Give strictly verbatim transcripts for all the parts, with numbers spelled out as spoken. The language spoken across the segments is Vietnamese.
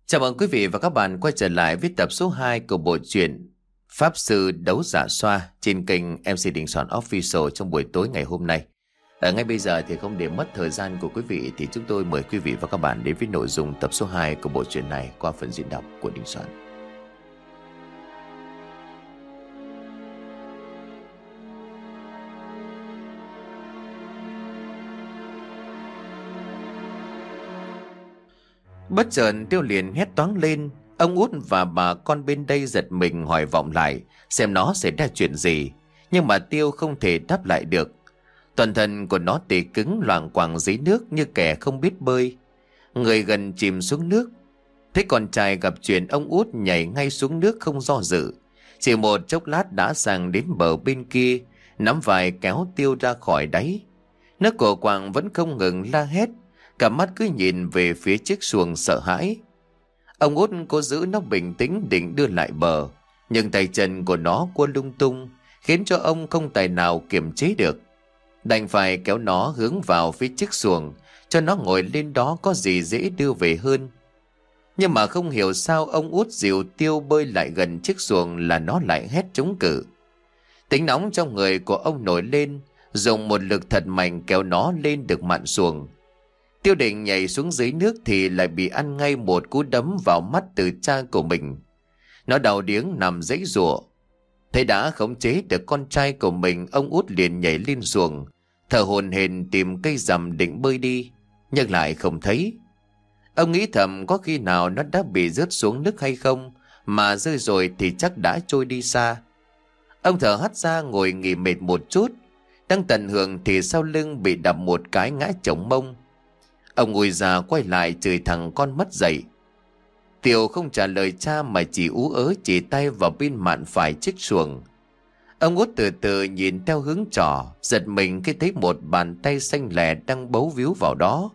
Chào mừng quý vị và các bạn quay trở lại với tập số hai của bộ truyện Pháp Sư Đấu Giả Xoa trên kênh em xê Đình Soạn Official trong buổi tối ngày hôm nay. Ở ngay bây giờ thì không để mất thời gian của quý vị thì chúng tôi mời quý vị và các bạn đến với nội dung tập số hai của bộ truyện này qua phần diễn đọc của Đình Soạn. Bất chợt Tiêu liền hét toáng lên. Ông Út và bà con bên đây giật mình hỏi vọng lại xem nó xảy ra chuyện gì, nhưng mà Tiêu không thể đáp lại được. Toàn thân của nó tê cứng loạng quạng dưới nước như kẻ không biết bơi, người gần chìm xuống nước. Thấy con trai gặp chuyện, ông Út nhảy ngay xuống nước không do dự, chỉ một chốc lát đã sang đến bờ bên kia, nắm vai kéo Tiêu ra khỏi đáy. Nước cổ quạng vẫn không ngừng la hét, cả mắt cứ nhìn về phía chiếc xuồng sợ hãi. Ông Út cố giữ nó bình tĩnh định đưa lại bờ, nhưng tay chân của nó quơ lung tung, khiến cho ông không tài nào kiềm chế được. Đành phải kéo nó hướng vào phía chiếc xuồng, cho nó ngồi lên đó có gì dễ đưa về hơn. Nhưng mà không hiểu sao ông Út dìu Tiêu bơi lại gần chiếc xuồng là nó lại hét chống cự. Tính nóng trong người của ông nổi lên, dùng một lực thật mạnh kéo nó lên được mạn xuồng. Tiêu định nhảy xuống dưới nước thì lại bị ăn ngay một cú đấm vào mắt từ cha của mình. Nó đau điếng nằm giãy giụa. Thấy đã khống chế được con trai của mình, ông Út liền nhảy lên xuồng, thở hổn hển tìm cây rằm định bơi đi, nhưng lại không thấy. Ông nghĩ thầm có khi nào nó đã bị rớt xuống nước hay không, mà rơi rồi thì chắc đã trôi đi xa. Ông thở hắt ra ngồi nghỉ mệt một chút, đang tận hưởng thì sau lưng bị đập một cái ngã chồng mông. Ông ngồi ra quay lại chửi thằng con mất dậy. Tiêu không trả lời cha mà chỉ ú ớ chỉ tay vào bên mạn phải chiếc xuồng. Ông Út từ từ nhìn theo hướng trỏ, giật mình khi thấy một bàn tay xanh lè đang bấu víu vào đó.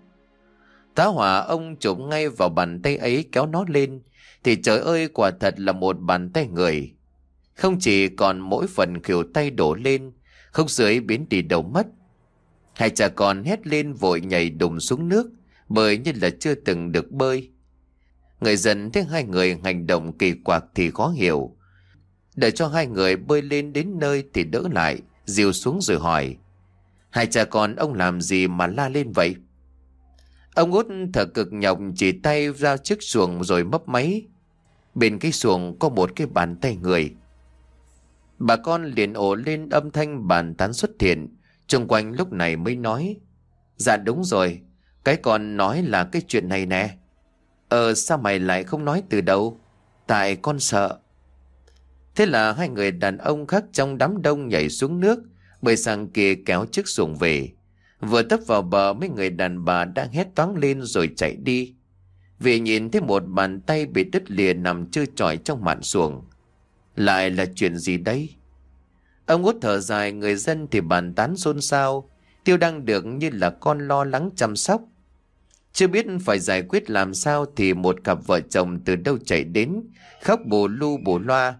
Tá hỏa ông chụp ngay vào bàn tay ấy kéo nó lên, thì trời ơi, quả thật là một bàn tay người. Không chỉ còn mỗi phần khuỷu tay đổ lên, khúc dưới biến đi đâu mất. Hai cha con hét lên vội nhảy đùng xuống nước, bơi như là chưa từng được bơi. Người dân thấy hai người hành động kỳ quặc thì khó hiểu. Đợi cho hai người bơi lên đến nơi thì đỡ lại, dìu xuống rồi hỏi: hai cha con ông làm gì mà la lên vậy? Ông Út thở cực nhọc chỉ tay ra chiếc xuồng rồi mấp máy. Bên cái xuồng có một cái bàn tay người. Bà con liền ồ lên, âm thanh bàn tán xuất hiện. Xung quanh lúc này mới nói: dạ đúng rồi, cái con nói là cái chuyện này nè. Ờ sao mày lại không nói từ đầu? Tại con sợ. Thế là hai người đàn ông khác trong đám đông nhảy xuống nước, bơi sang kia kéo chiếc xuồng về. Vừa tấp vào bờ, mấy người đàn bà đang hét toáng lên rồi chạy đi, vì nhìn thấy một bàn tay bị đứt lìa nằm trơ trọi trong mạn xuồng. Lại là chuyện gì đây? Ông Út thở dài, người dân thì bàn tán xôn xao. Tiêu đang được như là con lo lắng chăm sóc, chưa biết phải giải quyết làm sao thì một cặp vợ chồng từ đâu chạy đến, khóc bù lu bù loa: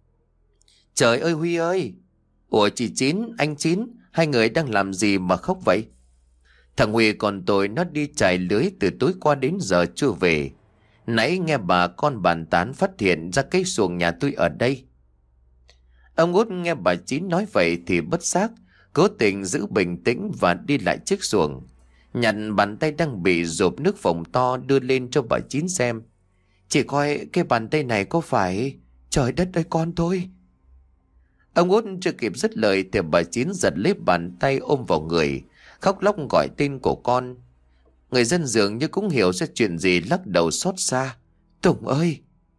trời ơi Huy ơi! Ủa chị Chín, anh Chín, hai người đang làm gì mà khóc vậy? Thằng Huy còn tội, nó đi chài lưới từ tối qua đến giờ chưa về. Nãy nghe bà con bàn tán phát hiện ra cái xuồng nhà tôi ở đây. Ông Út nghe bà Chín nói vậy thì bất giác cố tình giữ bình tĩnh và đi lại chiếc xuồng, nhặt bàn tay đang bị dột nước phồng to đưa lên cho bà Chín xem. Chị coi cái bàn tay này có phải... Trời đất ơi con tôi! Ông Út chưa kịp dứt lời thì bà Chín giật lấy bàn tay ôm vào người, khóc lóc gọi tên của con. Người dân dường như cũng hiểu ra chuyện gì, lắc đầu xót xa: Tùng ơi!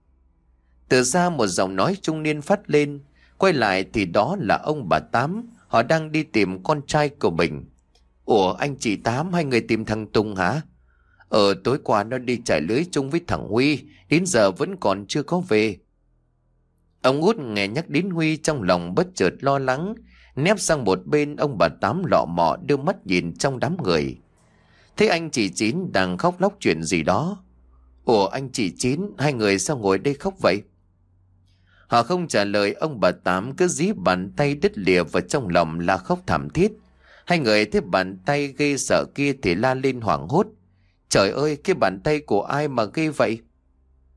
Từ xa một giọng nói trung niên phát lên. Quay lại thì đó là ông bà Tám. Họ đang đi tìm con trai của mình. Ủa anh chị Tám, hai người tìm thằng Tùng hả? Ờ tối qua nó đi trải lưới chung với thằng Huy, đến giờ vẫn còn chưa có về. Ông Út nghe nhắc đến Huy trong lòng bất chợt lo lắng, nép sang một bên. Ông bà Tám lọ mọ đưa mắt nhìn trong đám người, thấy anh chị Chín đang khóc lóc chuyện gì đó. Ủa anh chị Chín, hai người sao ngồi đây khóc vậy? Họ không trả lời. Ông bà Tám cứ dí bàn tay đứt lìa vào trong lòng la khóc thảm thiết. Hai người thấy bàn tay ghê sợ kia thì la lên hoảng hốt: trời ơi, cái bàn tay của ai mà ghê vậy?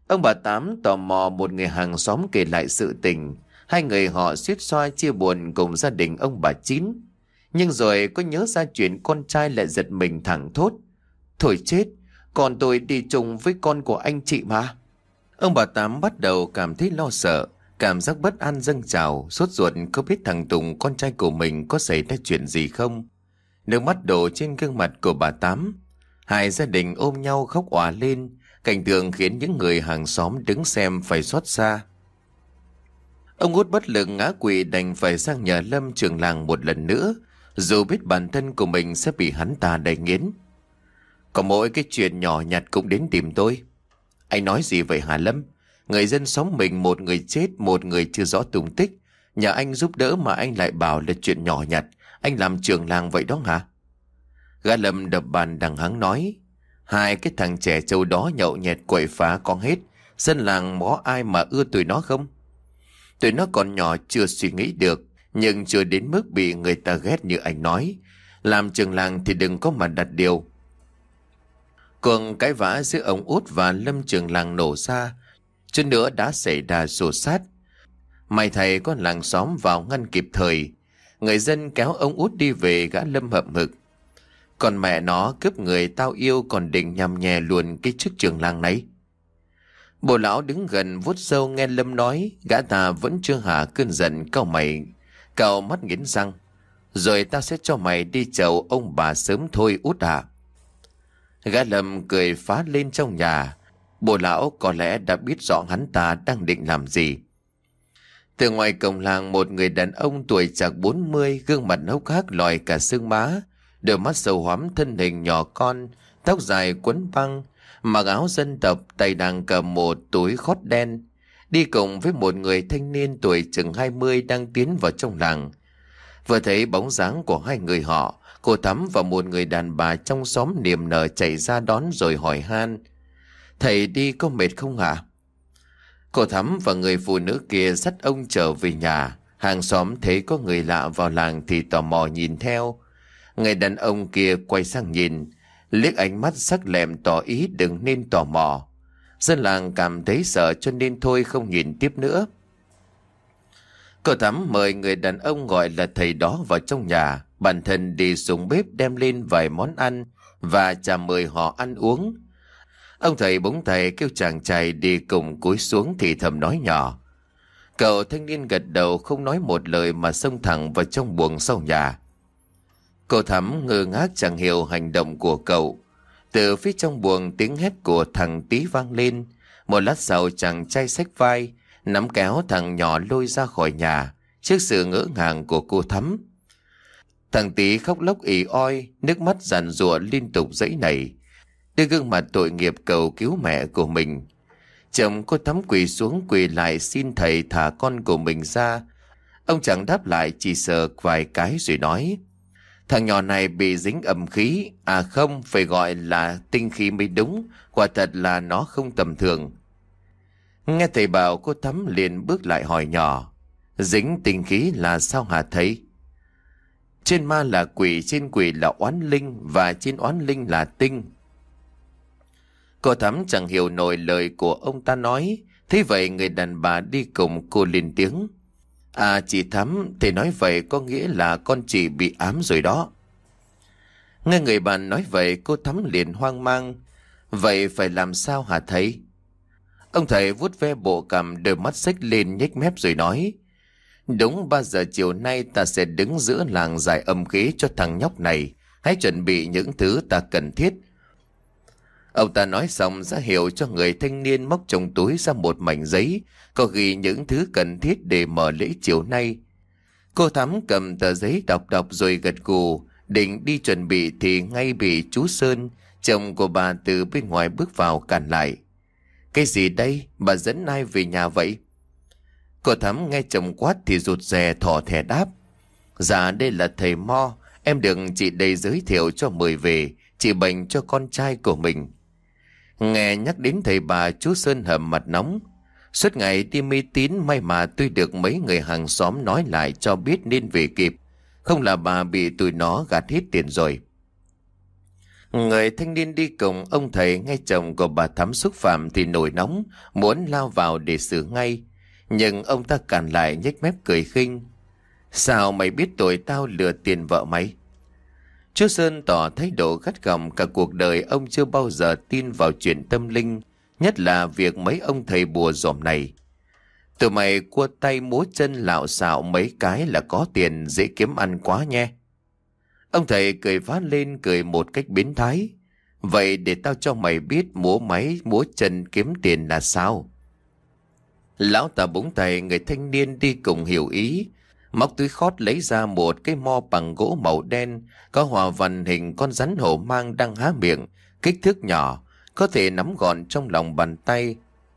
Ông bà Tám tò mò một người hàng xóm kể lại sự tình. Hai người họ suýt xoa chia buồn cùng gia đình ông bà Chín. Nhưng rồi có nhớ ra chuyện con trai lại giật mình thẳng thốt: thôi chết, con tôi đi chung với con của anh chị mà. Ông bà Tám bắt đầu cảm thấy lo sợ, cảm giác bất an dâng trào, sốt ruột không biết thằng Tùng con trai của mình có xảy ra chuyện gì không. Nước mắt đổ trên gương mặt của bà Tám. Hai gia đình ôm nhau khóc òa lên, cảnh tượng khiến những người hàng xóm đứng xem phải xót xa. Ông Út bất lực ngã quỵ đành phải sang nhà Lâm trưởng làng một lần nữa, dù biết bản thân của mình sẽ bị hắn ta đày nghiến. Có mỗi cái chuyện nhỏ nhặt cũng đến tìm tôi. Anh nói gì vậy hả Lâm? Người dân xóm mình một người chết, một người chưa rõ tung tích. Nhà anh giúp đỡ mà anh lại bảo là chuyện nhỏ nhặt. Anh làm trưởng làng vậy đó hả? Gã Lâm đập bàn đằng hắng nói: hai cái thằng trẻ trâu đó nhậu nhẹt quậy phá con hết. Dân làng có ai mà ưa tụi nó không? Tụi nó còn nhỏ chưa suy nghĩ được, nhưng chưa đến mức bị người ta ghét như anh nói. Làm trưởng làng thì đừng có mà đặt điều. Cuộc cãi vã giữa ông Út và Lâm trưởng làng nổ ra, chút nữa đã xảy ra xô xát. May thầy có làng xóm vào ngăn kịp thời. Người dân kéo ông Út đi về, gã Lâm hậm hực: còn mẹ nó, cướp người tao yêu còn định nhằm nhè luôn cái chức trưởng làng này. Bồ lão đứng gần vuốt râu nghe Lâm nói, gã ta vẫn chưa hạ cơn giận, cau mày, cau mắt nghiến răng: rồi tao sẽ cho mày đi chầu ông bà sớm thôi Út à. Gã Lâm cười phá lên trong nhà. Bồ lão có lẽ đã biết rõ hắn ta đang định làm gì. Từ ngoài cổng làng, một người đàn ông tuổi chạc bốn mươi, gương mặt hốc hác lòi cả xương má, đôi mắt sâu hoắm, thân hình nhỏ con, tóc dài quấn băng, mặc áo dân tộc, tay đang cầm một túi khót đen, đi cùng với một người thanh niên tuổi chừng hai mươi đang tiến vào trong làng. Vừa thấy bóng dáng của hai người họ, cô Thắm và một người đàn bà trong xóm niềm nở chạy ra đón rồi hỏi han: thầy đi có mệt không ạ? Cô Thắm và người phụ nữ kia dắt ông trở về nhà. Hàng xóm thấy có người lạ vào làng thì tò mò nhìn theo. Người đàn ông kia quay sang nhìn, liếc ánh mắt sắc lẹm tỏ ý đừng nên tò mò. Dân làng cảm thấy sợ cho nên thôi không nhìn tiếp nữa. Cô Thắm mời người đàn ông gọi là thầy đó vào trong nhà, bản thân đi xuống bếp đem lên vài món ăn và chào mời họ ăn uống. Ông thầy bỗng thầy kêu chàng trai đi cùng cúi xuống thì thầm nói nhỏ. Cậu thanh niên gật đầu không nói một lời mà xông thẳng vào trong buồng sau nhà. Cô Thắm ngơ ngác chẳng hiểu hành động của cậu. Từ phía trong buồng tiếng hét của thằng Tí vang lên. Một lát sau chàng trai xách vai, nắm kéo thằng nhỏ lôi ra khỏi nhà trước sự ngỡ ngàng của cô Thắm. Thằng Tí khóc lóc ỉ oi, nước mắt giàn giụa liên tục giãy nảy, đưa gương mặt tội nghiệp cầu cứu mẹ của mình. Chồng cô Thắm quỳ xuống quỳ lại xin thầy thả con của mình ra. Ông chẳng đáp lại, chỉ sờ vài cái rồi nói: thằng nhỏ này bị dính âm khí, à không, phải gọi là tinh khí mới đúng, quả thật là nó không tầm thường. Nghe thầy bảo, cô Thắm liền bước lại hỏi nhỏ: dính tinh khí là sao hả thầy? Trên ma là quỷ, trên quỷ là oán linh, và trên oán linh là tinh. Cô Thắm chẳng hiểu nổi lời của ông ta nói. Thế vậy người đàn bà đi cùng cô lên tiếng: à chị Thắm, thầy nói vậy có nghĩa là con chị bị ám rồi đó. Nghe người bạn nói vậy, cô Thắm liền hoang mang: vậy phải làm sao hả thầy? Ông thầy vuốt ve bộ cằm, đôi mắt xếch lên nhếch mép rồi nói: đúng ba giờ chiều nay ta sẽ đứng giữa làng giải âm khí cho thằng nhóc này. Hãy chuẩn bị những thứ ta cần thiết. Ông ta nói xong ra hiệu cho người thanh niên móc trong túi ra một mảnh giấy có ghi những thứ cần thiết để mở lễ chiều nay. Cô Thắm cầm tờ giấy đọc đọc rồi gật gù, định đi chuẩn bị thì ngay bị chú Sơn, chồng của bà, từ bên ngoài bước vào cản lại. Cái gì đây? Bà dẫn ai về nhà vậy? Cô Thắm nghe chồng quát thì rụt rè thỏ thẻ đáp: dạ đây là thầy Mo, em được chị đây giới thiệu cho mời về trị bệnh cho con trai của mình. Nghe nhắc đến thầy bà, chú Sơn hầm mặt nóng. Suốt ngày đi mê tín, may mà tôi được mấy người hàng xóm nói lại cho biết nên về kịp, không là bà bị tụi nó gạt hết tiền rồi. Người thanh niên đi cùng ông thầy nghe chồng của bà Thắm xúc phạm thì nổi nóng, muốn lao vào để xử ngay. Nhưng ông ta cản lại, nhếch mép cười khinh. Sao mày biết tội tao lừa tiền vợ mày? Chú Sơn tỏ thái độ gắt gỏng. Cả cuộc đời ông chưa bao giờ tin vào chuyện tâm linh, nhất là việc mấy ông thầy bùa dòm này. Tụi mày cua tay múa chân lạo xạo mấy cái là có tiền dễ kiếm ăn quá nhé. Ông thầy cười phá lên, cười một cách biến thái. Vậy để tao cho mày biết múa máy múa chân kiếm tiền là sao. Lão ta búng tay, người thanh niên đi cùng hiểu ý. Móc túi khót lấy ra một cái mo bằng gỗ màu đen, có hòa văn hình con rắn hổ mang đang há miệng, kích thước nhỏ, có thể nắm gọn trong lòng bàn tay.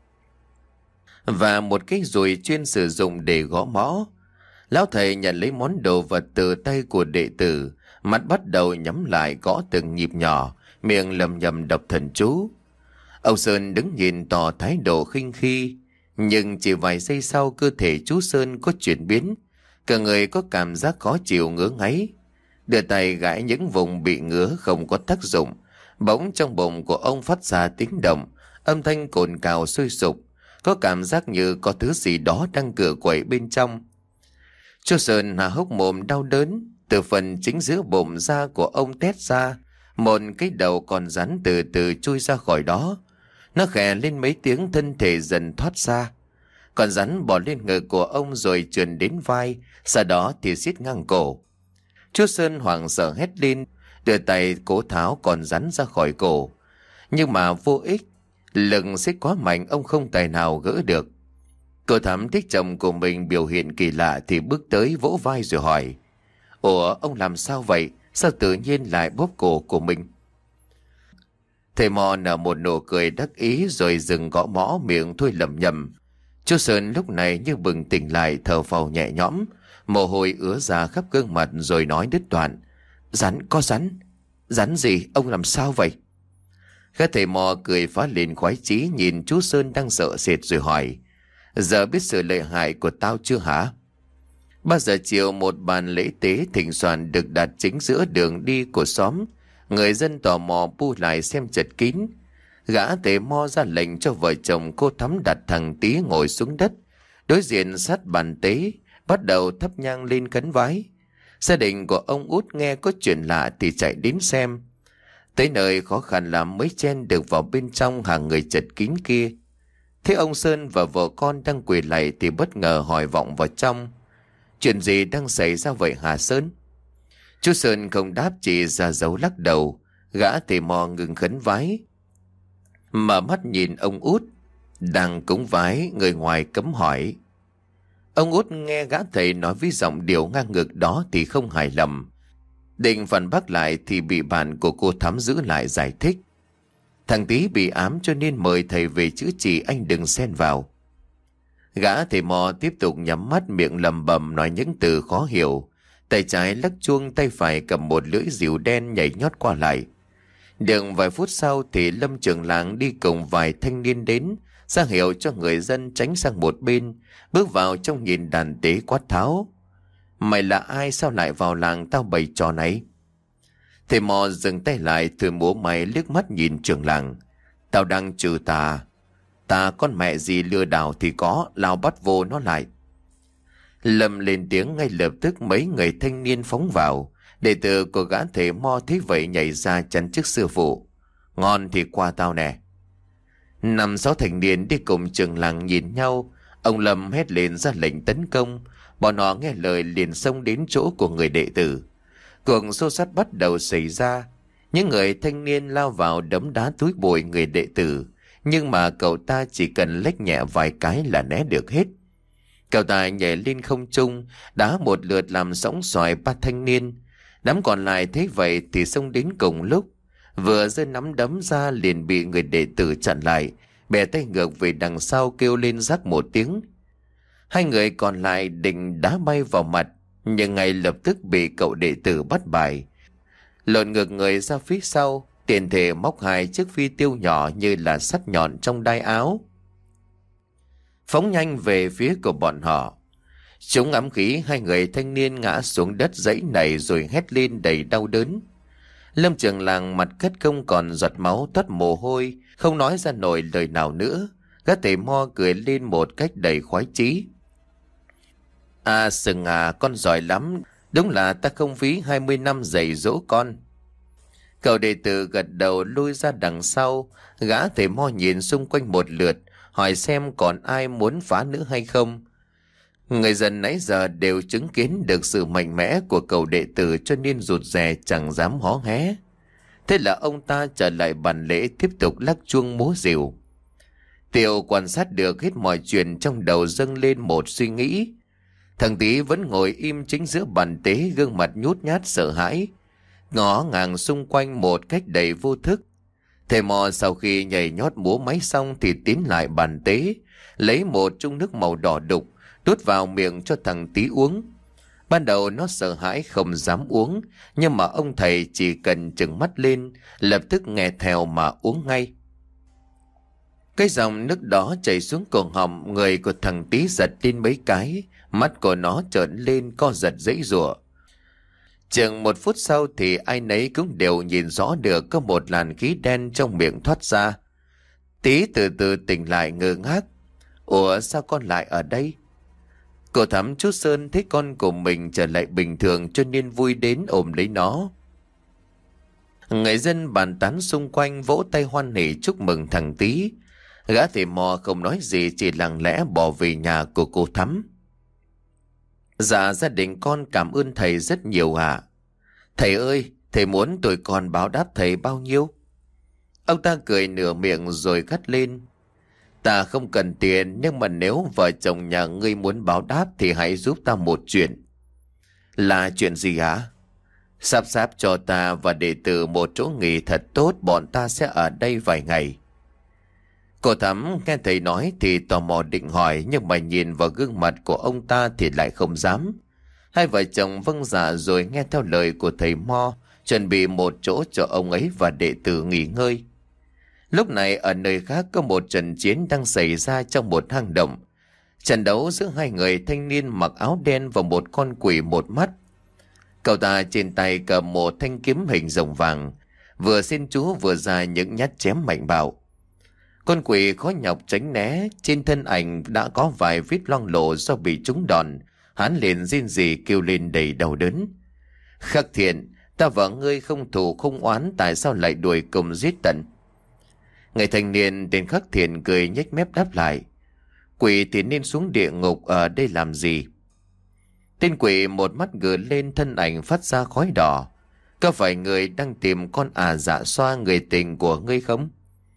Và một cái dùi chuyên sử dụng để gõ mõ. Lão thầy nhận lấy món đồ vật từ tay của đệ tử, mắt bắt đầu nhắm lại gõ từng nhịp nhỏ, miệng lầm nhầm đọc thần chú. Ông Sơn đứng nhìn tỏ thái độ khinh khi, nhưng chỉ vài giây sau cơ thể chú Sơn có chuyển biến, cả người có cảm giác khó chịu ngứa ngáy. Đưa tay gãi những vùng bị ngứa không có tác dụng, bỗng trong bụng của ông phát ra tiếng động, âm thanh cồn cào sôi sục, có cảm giác như có thứ gì đó đang cựa quậy bên trong. Chú Sơn há hốc mồm đau đớn, từ phần chính giữa bụng da của ông tét ra, một cái đầu con rắn từ từ chui ra khỏi đó. Nó khè lên mấy tiếng, thân thể dần thoát ra. Con rắn bò lên ngực của ông rồi trườn đến vai, sau đó thì xiết ngang cổ. Chú Sơn hoảng sợ hét lên, đưa tay cố tháo con rắn ra khỏi cổ. Nhưng mà vô ích, lực xiết quá mạnh, ông không tài nào gỡ được. Cô Thắm thích chồng của mình biểu hiện kỳ lạ thì bước tới vỗ vai rồi hỏi: Ủa, ông làm sao vậy? Sao tự nhiên lại bóp cổ của mình? Thầy mò nở một nụ cười đắc ý rồi dừng gõ mõ, miệng thôi lẩm nhẩm. Chú Sơn lúc này như bừng tỉnh lại, thở phào nhẹ nhõm, mồ hôi ứa ra khắp gương mặt rồi nói đứt đoạn: Rắn, có rắn. Rắn gì? Ông làm sao vậy? Các thầy mò cười phá lên khoái chí, nhìn chú Sơn đang sợ sệt rồi hỏi: Giờ biết sự lợi hại của tao chưa hả? Ba giờ chiều, một bàn lễ tế thịnh soạn được đặt chính giữa đường đi của xóm. Người dân tò mò bu lại xem chật kín. Gã thầy mo ra lệnh cho vợ chồng cô Thắm đặt thằng Tí ngồi xuống đất, đối diện sát bàn tế, bắt đầu thắp nhang lên khấn vái. Gia đình của ông Út nghe có chuyện lạ thì chạy đến xem. Tới nơi khó khăn lắm mới chen được vào bên trong hàng người chật kín kia. Thế ông Sơn và vợ con đang quỳ lạy thì bất ngờ hỏi vọng vào trong: Chuyện gì đang xảy ra vậy hả Sơn? Chú Sơn không đáp, chỉ ra dấu lắc đầu. Gã thầy mò ngừng khấn vái, mở mắt nhìn ông Út đang cúng vái. Người ngoài cấm hỏi. Ông Út nghe gã thầy nói với giọng điệu ngang ngược đó thì không hài lòng, định phản bác lại thì bị bạn của cô Thắm giữ lại giải thích: Thằng Tí bị ám cho nên mời thầy về chữa trị, anh đừng xen vào. Gã thầy mò tiếp tục nhắm mắt, miệng lầm bầm nói những từ khó hiểu. Tay trái lắc chuông, tay phải cầm một lưỡi rìu đen nhảy nhót qua lại. Được vài phút sau thì Lâm trưởng làng đi cùng vài thanh niên đến, ra hiệu cho người dân tránh sang một bên, bước vào trong nhìn đàn tế quát tháo: Mày là ai, sao lại vào làng tao bày trò này? Thầy mò dừng tay lại, thử múa máy liếc mắt nhìn trưởng làng: Tao đang trừ tà. Tà con mẹ gì lừa đảo thì có, lao bắt vô nó lại. Lâm lên tiếng, ngay lập tức mấy người thanh niên phóng vào. Đệ tử của gã thầy mo thấy vậy nhảy ra chắn trước sư phụ: Ngon thì qua tao nè. Năm sáu thanh niên đi cùng trưởng làng nhìn nhau. Ông Lâm hét lên ra lệnh tấn công. Bọn họ nghe lời liền xông đến chỗ của người đệ tử. Cuộc xô xát bắt đầu xảy ra. Những người thanh niên lao vào đấm đá túi bụi người đệ tử, nhưng mà cậu ta chỉ cần lách nhẹ vài cái là né được hết. Cậu ta nhảy lên không trung, đá một lượt làm sóng xoài ba thanh niên. Đám còn lại thấy vậy thì xông đến cùng lúc, vừa giơ nắm đấm ra liền bị người đệ tử chặn lại, bè tay ngược về đằng sau kêu lên rắc một tiếng. Hai người còn lại định đá bay vào mặt, nhưng ngay lập tức bị cậu đệ tử bắt bài. Lộn ngược người ra phía sau, tiền thể móc hai chiếc phi tiêu nhỏ như là sắt nhọn trong đai áo, phóng nhanh về phía của bọn họ. Chúng ám khí, hai người thanh niên ngã xuống đất dãy nảy rồi hét lên đầy đau đớn. Lâm Trường Làng mặt cắt không còn giọt máu toát mồ hôi, không nói ra nổi lời nào nữa. Gã thầy mo cười lên một cách đầy khoái chí. À Sừng à, con giỏi lắm. Đúng là ta không phí hai mươi năm dạy dỗ con. Cậu đệ tử gật đầu lui ra đằng sau. Gã thầy mo nhìn xung quanh một lượt, hỏi xem còn ai muốn phá nữa hay không. Người dân nãy giờ đều chứng kiến được sự mạnh mẽ của cậu đệ tử, cho nên rụt rè chẳng dám hó hé. Thế là ông ta trở lại bàn lễ, tiếp tục lắc chuông múa rìu. Tiệu quan sát được hết mọi chuyện, trong đầu dâng lên một suy nghĩ. Thằng Tý vẫn ngồi im chính giữa bàn tế, gương mặt nhút nhát sợ hãi, ngó ngàng xung quanh một cách đầy vô thức. Thầy mò sau khi nhảy nhót múa máy xong thì tiến lại bàn tế, lấy một chung nước màu đỏ đục, đút vào miệng cho thằng Tý uống. Ban đầu nó sợ hãi không dám uống, nhưng mà ông thầy chỉ cần trừng mắt lên, lập tức nghe theo mà uống ngay. Cái dòng nước đó chảy xuống cổ họng, người của thằng Tý giật lên mấy cái, mắt của nó trợn lên co giật dãy giụa. Chừng một phút sau thì ai nấy cũng đều nhìn rõ được có một làn khí đen trong miệng thoát ra. Tý từ từ tỉnh lại ngơ ngác. Ủa sao con lại ở đây? Cô Thắm chú Sơn thấy con của mình trở lại bình thường cho nên vui đến ôm lấy nó. Người dân bàn tán xung quanh vỗ tay hoan hỉ chúc mừng thằng Tý. Gã thầy mò không nói gì, chỉ lặng lẽ bỏ về nhà của cô Thắm. Dạ gia đình con cảm ơn thầy rất nhiều ạ. Thầy ơi, thầy muốn tụi con báo đáp thầy bao nhiêu? Ông ta cười nửa miệng rồi gắt lên. Ta không cần tiền, nhưng mà nếu vợ chồng nhà ngươi muốn báo đáp thì hãy giúp ta một chuyện. Là chuyện gì hả? Sắp sắp cho ta và đệ tử một chỗ nghỉ thật tốt, bọn ta sẽ ở đây vài ngày. Cô Thắm nghe thầy nói thì tò mò định hỏi, nhưng mà nhìn vào gương mặt của ông ta thì lại không dám. Hai vợ chồng vâng dạ rồi nghe theo lời của thầy Mo, chuẩn bị một chỗ cho ông ấy và đệ tử nghỉ ngơi. Lúc này ở nơi khác có một trận chiến đang xảy ra trong một hang động. Trận đấu giữa hai người thanh niên mặc áo đen và một con quỷ một mắt. Cậu ta trên tay cầm một thanh kiếm hình rồng vàng, vừa xin chú vừa ra những nhát chém mạnh bạo. Con quỷ khó nhọc tránh né, trên thân ảnh đã có vài vết loang lổ do bị trúng đòn. Hắn liền rên rỉ kêu lên đầy đau đớn. Khắc Thiện, ta và ngươi không thù không oán, tại sao lại đuổi cùng giết tận? Người thanh niên tên Khắc Thiện cười nhếch mép đáp lại. Quỷ thì nên xuống địa ngục, ở đây làm gì? Tên quỷ một mắt gờ lên, thân ảnh phát ra khói đỏ. Có phải người đang tìm con à Dạ Xoa, người tình của ngươi không?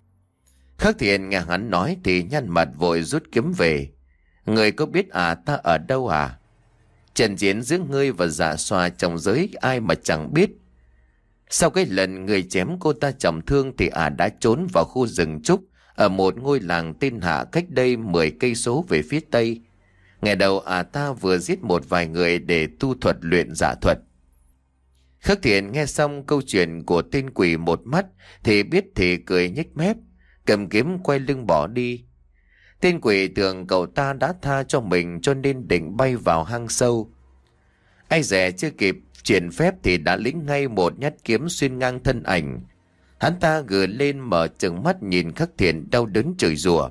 Khắc Thiện nghe hắn nói thì nhăn mặt vội rút kiếm về. Người có biết à ta ở đâu à? Trận chiến giữa ngươi và Dạ Xoa trong giới ai mà chẳng biết. Sau cái lần người chém cô ta trọng thương thì à đã trốn vào khu rừng trúc ở một ngôi làng tên Hạ cách đây mười cây số về phía tây. Ngày đầu à ta vừa giết một vài người để tu thuật luyện giả thuật. Khắc Thiện nghe xong câu chuyện của tên quỷ một mắt thì biết thì cười nhếch mép, cầm kiếm quay lưng bỏ đi. Tên quỷ tưởng cậu ta đã tha cho mình cho nên định bay vào hang sâu. Ai dè chưa kịp triển phép thì đã lĩnh ngay một nhát kiếm xuyên ngang thân ảnh. Hắn ta gừ lên mở trừng mắt nhìn Khắc Thiện đau đớn chửi rủa.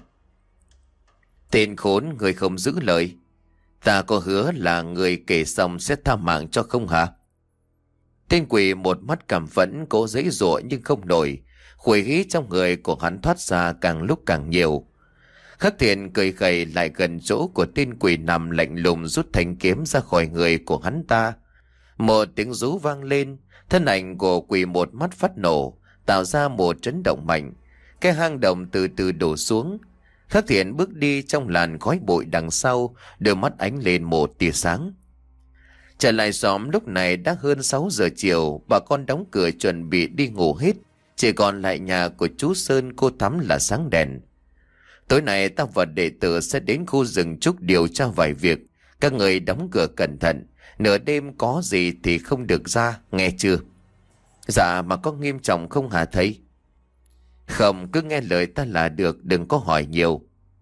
Tên khốn, người không giữ lời. Ta có hứa là người kể xong sẽ tha mạng cho không hả? Tên quỷ một mắt cảm phẫn cố giãy giụa nhưng không nổi. Quỷ khí trong người của hắn thoát ra càng lúc càng nhiều. Khắc Thiện cười khẩy lại gần chỗ của tên quỷ nằm lạnh lùng, rút thanh kiếm ra khỏi người của hắn ta. Một tiếng rú vang lên, thân ảnh của quỷ một mắt phát nổ, tạo ra một chấn động mạnh. Cái hang động từ từ đổ xuống. Khắc Thiện bước đi trong làn khói bụi đằng sau, đôi mắt ánh lên một tia sáng. Trở lại xóm lúc này đã hơn sáu giờ chiều, bà con đóng cửa chuẩn bị đi ngủ hết. Chỉ còn lại nhà của chú Sơn cô Thắm là sáng đèn. Tối nay ta và đệ tử sẽ đến khu rừng trúc điều tra vài việc. Các người đóng cửa cẩn thận, nửa đêm có gì thì không được ra, nghe chưa? Dạ, mà có nghiêm trọng không hả thầy? Không, cứ nghe lời ta là được, đừng có hỏi nhiều.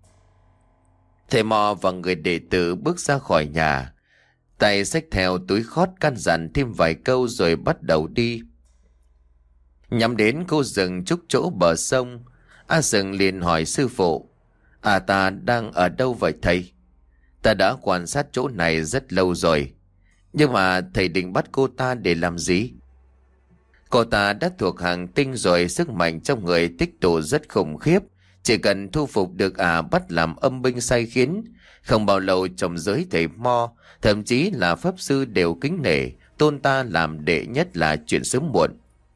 Thầy Mò và người đệ tử bước ra khỏi nhà, tay xách theo túi khót căn dặn thêm vài câu rồi bắt đầu đi. Nhắm đến khu rừng trúc chỗ bờ sông, A Sừng liền hỏi sư phụ: À, ta đang ở đâu vậy thầy? Ta đã quan sát chỗ này rất lâu rồi, nhưng mà thầy định bắt cô ta để làm gì? Cô ta đã thuộc hàng tinh rồi, sức mạnh trong người tích tụ rất khủng khiếp. Chỉ cần thu phục được à bắt làm âm binh sai khiến, không bao lâu trong giới thầy Mo, thậm chí là pháp sư đều kính nể, tôn ta làm đệ nhất là chuyện sớm muộn.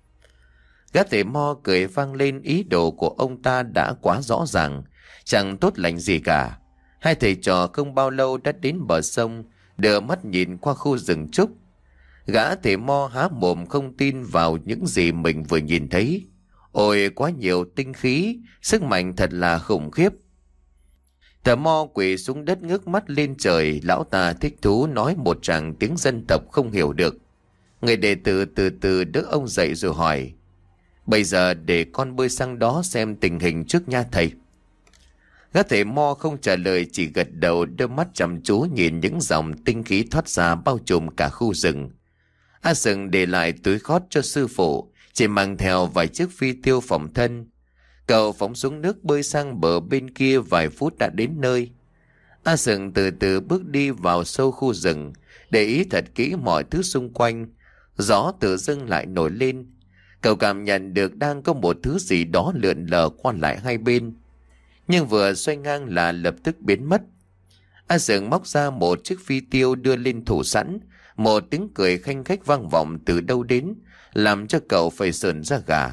Gã thầy Mo cười vang lên, ý đồ của ông ta đã quá rõ ràng, chẳng tốt lành gì cả. Hai thầy trò không bao lâu đã đến bờ sông, đưa mắt nhìn qua khu rừng trúc. Gã thầy Mo há mồm không tin vào những gì mình vừa nhìn thấy. Ôi, quá nhiều tinh khí, sức mạnh thật là khủng khiếp. Thầy Mo quỳ xuống đất ngước mắt lên trời, lão ta thích thú nói một tràng tiếng dân tộc không hiểu được. Người đệ tử từ từ đỡ ông dậy rồi hỏi: Bây giờ để con bơi sang đó xem tình hình trước nha thầy. Gã thầy Mo không trả lời, chỉ gật đầu, đôi mắt chăm chú nhìn những dòng tinh khí thoát ra bao trùm cả khu rừng. A Sừng để lại túi khót cho sư phụ, chỉ mang theo vài chiếc phi tiêu phòng thân. Cậu phóng xuống nước bơi sang bờ bên kia, vài phút đã đến nơi. A Sừng từ từ bước đi vào sâu khu rừng, để ý thật kỹ mọi thứ xung quanh. Gió tự dưng lại nổi lên. Cậu cảm nhận được đang có một thứ gì đó lượn lờ qua lại hai bên, nhưng vừa xoay ngang là lập tức biến mất. A Sừng móc ra một chiếc phi tiêu đưa lên thủ sẵn. Một tiếng cười khanh khách vang vọng từ đâu đến, làm cho cậu phải sởn da gà.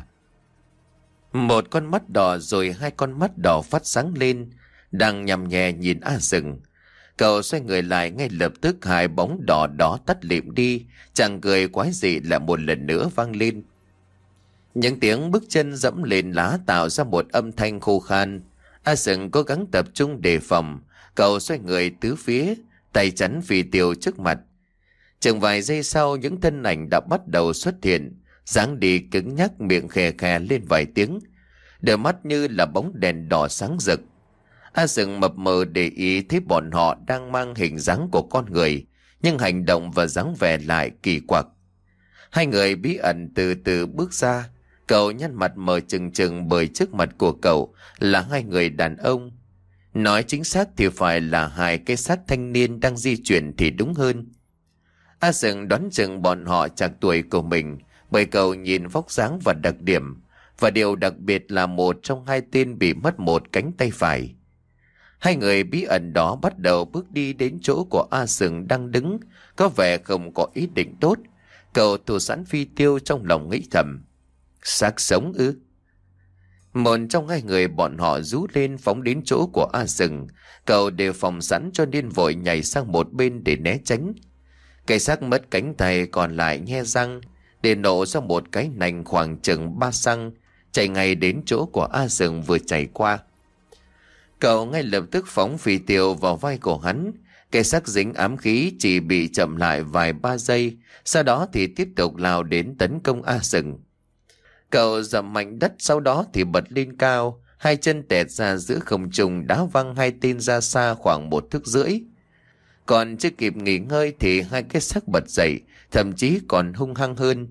Một con mắt đỏ rồi hai con mắt đỏ phát sáng lên, đang nhằm nhẹ nhìn A Sừng. Cậu xoay người lại, ngay lập tức hai bóng đỏ đó tắt lịm đi, chàng cười quái dị lại một lần nữa vang lên. Những tiếng bước chân dẫm lên lá tạo ra một âm thanh khô khan. A Sừng cố gắng tập trung đề phòng, cậu xoay người tứ phía, tay chắn phi tiêu trước mặt. Chừng vài giây sau, những thân ảnh đã bắt đầu xuất hiện, dáng đi cứng nhắc, miệng khè khè lên vài tiếng, đôi mắt như là bóng đèn đỏ sáng rực. A Sừng mập mờ để ý thấy bọn họ đang mang hình dáng của con người, nhưng hành động và dáng vẻ lại kỳ quặc. Hai người bí ẩn từ từ bước ra. Cậu nhăn mặt mờ trừng trừng, bởi trước mặt của cậu là hai người đàn ông. Nói chính xác thì phải là hai cái xác thanh niên đang di chuyển thì đúng hơn. A Sừng đoán chừng bọn họ chạc tuổi của mình, bởi cậu nhìn vóc dáng và đặc điểm, và điều đặc biệt là một trong hai tên bị mất một cánh tay phải. Hai người bí ẩn đó bắt đầu bước đi đến chỗ của A Sừng đang đứng, có vẻ không có ý định tốt. Cậu thu sẵn phi tiêu, trong lòng nghĩ thầm: xác sống ư? Một trong hai người bọn họ rú lên phóng đến chỗ của A Sừng. Cậu đề phòng sẵn cho nên vội nhảy sang một bên để né tránh. Cây xác mất cánh tay còn lại nhe răng để nổ ra một cái nành khoảng chừng ba xăng, chạy ngay đến chỗ của A Sừng vừa chạy qua. Cậu ngay lập tức phóng phi tiêu vào vai của hắn. Cây xác dính ám khí chỉ bị chậm lại vài ba giây, sau đó thì tiếp tục lao đến tấn công A Sừng. Cậu dậm mạnh đất, sau đó thì bật lên cao, hai chân tẹt ra giữa không trung, đá văng hai tên ra xa khoảng một thước rưỡi. Còn chưa kịp nghỉ ngơi thì hai cái xác bật dậy, thậm chí còn hung hăng hơn.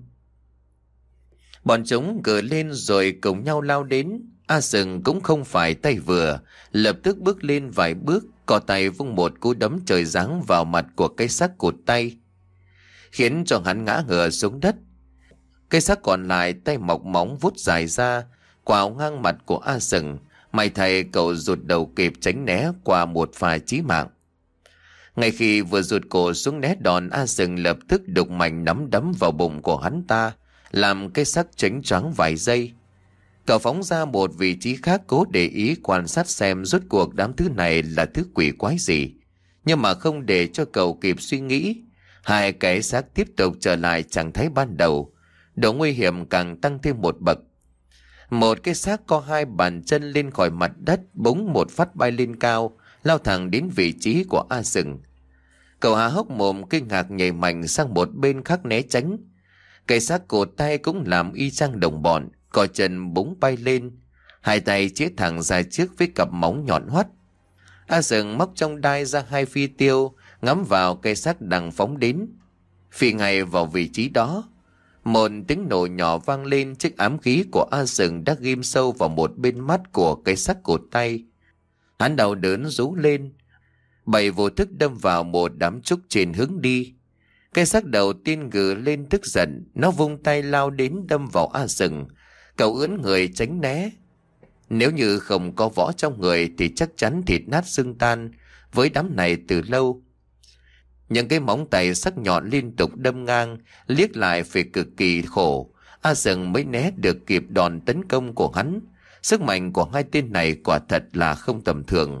Bọn chúng gờ lên rồi cùng nhau lao đến. A Sừng cũng không phải tay vừa, lập tức bước lên vài bước, cò tay vung một cú đấm trời giáng vào mặt của cái xác cụt tay, khiến cho hắn ngã ngửa xuống đất. Cái xác còn lại tay mọc móng vuốt dài ra, quào ngang mặt của A Sừng. May thay cậu rụt đầu kịp tránh né qua một pha chí mạng. Ngay khi vừa rụt cổ xuống né đòn, A Sừng lập tức đục mạnh nắm đấm vào bụng của hắn ta, làm cái xác chánh choáng vài giây. Cậu phóng ra một vị trí khác, cố để ý quan sát xem rốt cuộc đám thứ này là thứ quỷ quái gì. Nhưng mà không để cho cậu kịp suy nghĩ, hai cái xác tiếp tục trở lại trạng thái ban đầu. Độ nguy hiểm càng tăng thêm một bậc. Một cái xác có hai bàn chân lên khỏi mặt đất, búng một phát bay lên cao, lao thẳng đến vị trí của A Sừng. Cậu há hốc mồm kinh ngạc, nhảy mạnh sang một bên khác né tránh. Cái xác cột tay cũng làm y chang đồng bọn, cò chân búng bay lên, hai tay chĩa thẳng ra trước với cặp móng nhọn hoắt. A Sừng móc trong đai ra hai phi tiêu, ngắm vào cây xác đang phóng đến, phi ngay vào vị trí đó. Một tiếng nổ nhỏ vang lên, chiếc ám khí của A Sừng đã ghim sâu vào một bên mắt của cái xác cột tay. Hắn đau đớn rú lên. Bảy vô thức đâm vào một đám trúc trên hướng đi. Cái xác đầu tiên gừ lên tức giận, nó vung tay lao đến đâm vào A Sừng. Cậu ưỡn người tránh né. Nếu như không có võ trong người thì chắc chắn thịt nát xương tan với đám này từ lâu. Những cái móng tay sắc nhọn liên tục đâm ngang, liếc lại phải cực kỳ khổ. A Sừng mới né được kịp đòn tấn công của hắn. Sức mạnh của hai tên này quả thật là không tầm thường.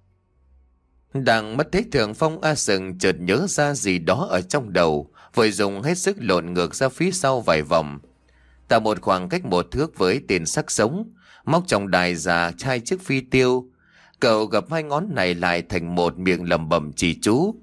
Đang mất thế thượng phong, A Sừng chợt nhớ ra gì đó ở trong đầu, vội dùng hết sức lộn ngược ra phía sau vài vòng. Tạo một khoảng cách một thước với tên sắc sống, móc trong đài ra hai chiếc phi tiêu. Cậu gập hai ngón này lại thành một, miệng lẩm bẩm chỉ chú.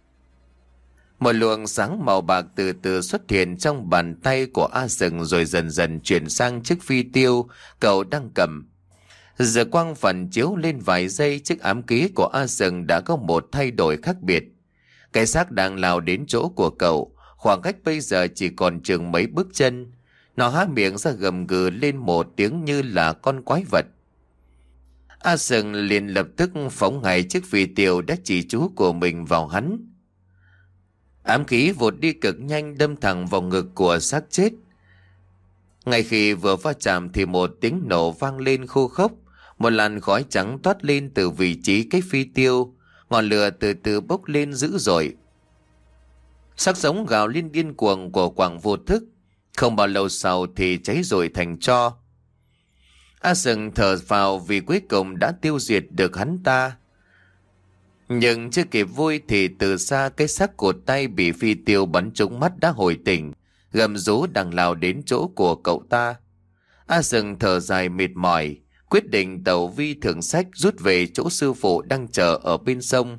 Một luồng sáng màu bạc từ từ xuất hiện trong bàn tay của A Sừng, rồi dần dần chuyển sang chiếc phi tiêu cậu đang cầm. Giờ quang phản chiếu lên vài giây, chiếc ám ký của A Sừng đã có một thay đổi khác biệt. Cái xác đang lao đến chỗ của cậu, khoảng cách bây giờ chỉ còn chừng mấy bước chân. Nó há miệng ra gầm gừ lên một tiếng như là con quái vật. A Sừng liền lập tức phóng ngay chiếc phi tiêu đã chỉ chú của mình vào hắn. Ám khí vụt đi cực nhanh, đâm thẳng vào ngực của xác chết. Ngay khi vừa va chạm thì một tiếng nổ vang lên khô khốc. Một làn khói trắng toát lên từ vị trí cái phi tiêu, ngọn lửa từ từ bốc lên dữ dội. Xác sống gào lên điên cuồng của Quảng vô thức. Không bao lâu sau thì cháy rồi thành tro. A Sừng thở phào vì cuối cùng đã tiêu diệt được hắn ta. Nhưng chưa kịp vui thì từ xa cái xác cột tay bị phi tiêu bắn trúng mắt đã hồi tỉnh, gầm rú đang lao đến chỗ của cậu ta. A Sừng thở dài mệt mỏi, quyết định tàu vi thượng sách rút về chỗ sư phụ đang chờ ở bên sông.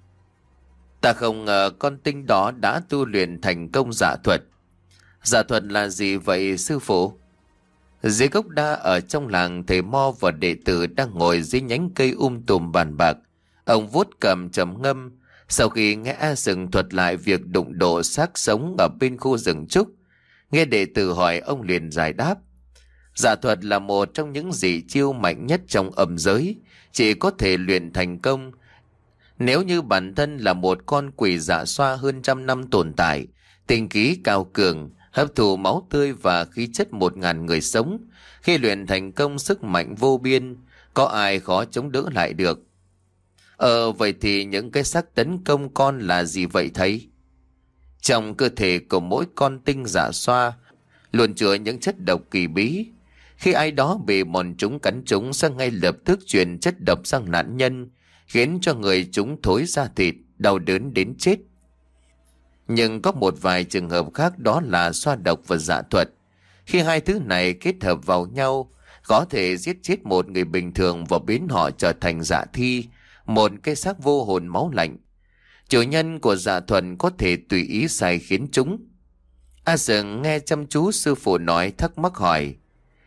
Ta không ngờ con tinh đó đã tu luyện thành công dạ thuật. Dạ thuật là gì vậy sư phụ? Dưới gốc đa ở trong làng, thầy Mo và đệ tử đang ngồi dưới nhánh cây um tùm bàn bạc. Ông vuốt cầm trầm ngâm. Sau khi nghe A Sừng thuật lại việc đụng độ xác sống ở bên khu rừng trúc, nghe đệ tử hỏi, ông liền giải đáp. Dạ thuật là một trong những dị chiêu mạnh nhất trong âm giới, chỉ có thể luyện thành công nếu như bản thân là một con quỷ dạ xoa hơn trăm năm tồn tại, tinh khí cao cường, hấp thụ máu tươi và khí chất một ngàn người sống. Khi luyện thành công, sức mạnh vô biên, có ai khó chống đỡ lại được. Ờ vậy thì những cái xác tấn công con là gì vậy thầy? Trong cơ thể của mỗi con tinh dạ xoa luôn chứa những chất độc kỳ bí. Khi ai đó bị bọn chúng cắn chúng sẽ ngay lập tức truyền chất độc sang nạn nhân, khiến cho người chúng thối ra thịt, đau đớn đến chết. Nhưng có một vài trường hợp khác, đó là xoa độc và dạ thuật. Khi hai thứ này kết hợp vào nhau, có thể giết chết một người bình thường và biến họ trở thành dạ thi, một cái xác vô hồn máu lạnh. Chủ nhân của dạ thuật có thể tùy ý sai khiến chúng. A Sừng nghe chăm chú sư phụ nói, thắc mắc hỏi.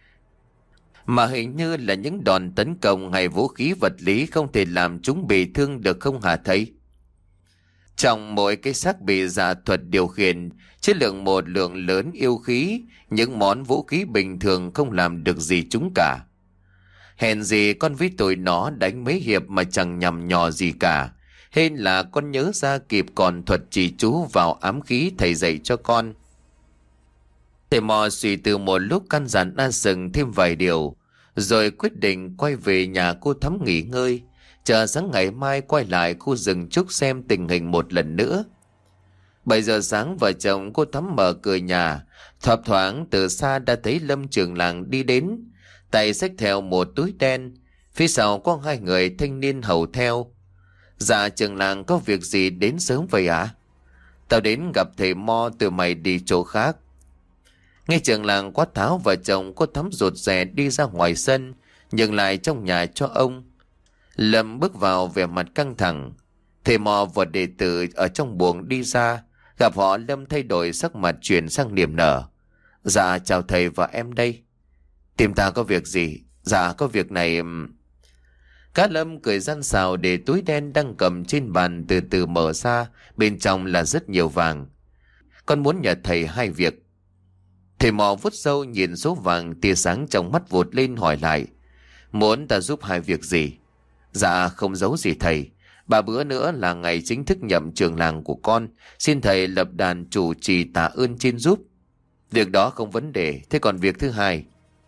Mà hình như là những đòn tấn công hay vũ khí vật lý không thể làm chúng bị thương được không hả thầy? Trong mỗi cái xác bị dạ thuật điều khiển, chất lượng một lượng lớn yêu khí, những món vũ khí bình thường không làm được gì chúng cả. Hèn gì con với tụi nó đánh mấy hiệp mà chẳng nhằm nhò gì cả. Hên là con nhớ ra kịp còn thuật chỉ chú vào ám khí thầy dạy cho con. Thầy Mò suy từ một lúc, căn dặn A Sừng thêm vài điều, rồi quyết định quay về nhà cô Thắm nghỉ ngơi, chờ sáng ngày mai quay lại khu rừng trúc xem tình hình một lần nữa. Bảy giờ sáng, vợ chồng cô Thắm mở cửa nhà, thoáng thoáng từ xa đã thấy Lâm trưởng làng đi đến, tay xách theo một túi đen, phía sau có hai người thanh niên hầu theo. Dạ trưởng làng có việc gì đến sớm vậy ạ? À? Tao đến gặp thầy Mo, từ mày đi chỗ khác. Nghe trưởng làng quát tháo, vợ chồng cô Thắm rụt rè đi ra ngoài sân, nhường lại trong nhà cho ông. Lâm bước vào vẻ mặt căng thẳng. Thầy Mò và đệ tử ở trong buồng đi ra, gặp họ Lâm thay đổi sắc mặt, chuyển sang niềm nở. Dạ chào thầy và em đây. Tìm ta có việc gì? Dạ có việc này. Cá Lâm cười gian xào để túi đen đang cầm trên bàn từ từ mở ra, bên trong là rất nhiều vàng. Con muốn nhờ thầy hai việc. Thầy mò vuốt râu nhìn số vàng, tia sáng trong mắt vụt lên hỏi lại. Muốn ta giúp hai việc gì? Dạ không giấu gì thầy. Ba bữa nữa là ngày chính thức nhậm trường làng của con. Xin thầy lập đàn chủ trì tạ ơn trên giúp. Việc đó không vấn đề. Thế còn việc thứ hai?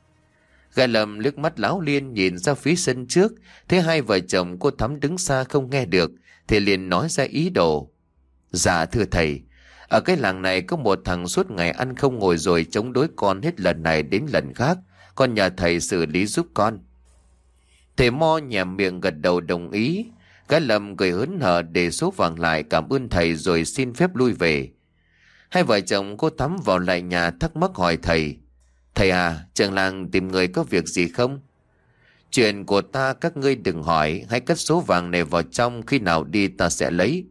Gã Lâm liếc mắt láo liên nhìn ra phía sân trước. Thấy hai vợ chồng cô Thắm đứng xa không nghe được, thì liền nói ra ý đồ. Dạ thưa thầy, ở cái làng này có một thằng suốt ngày ăn không ngồi rồi chống đối con hết lần này đến lần khác. Con nhờ thầy xử lý giúp con. Thầy Mo nhèm miệng gật đầu đồng ý. Gã Lâm cười hớn hở để số vàng lại, cảm ơn thầy rồi xin phép lui về. Hai vợ chồng cô Thắm vào lại nhà thắc mắc hỏi thầy. Thầy à, trường làng tìm người có việc gì không? Chuyện của ta các ngươi đừng hỏi, hãy cất số vàng này vào trong, khi nào đi ta sẽ lấy.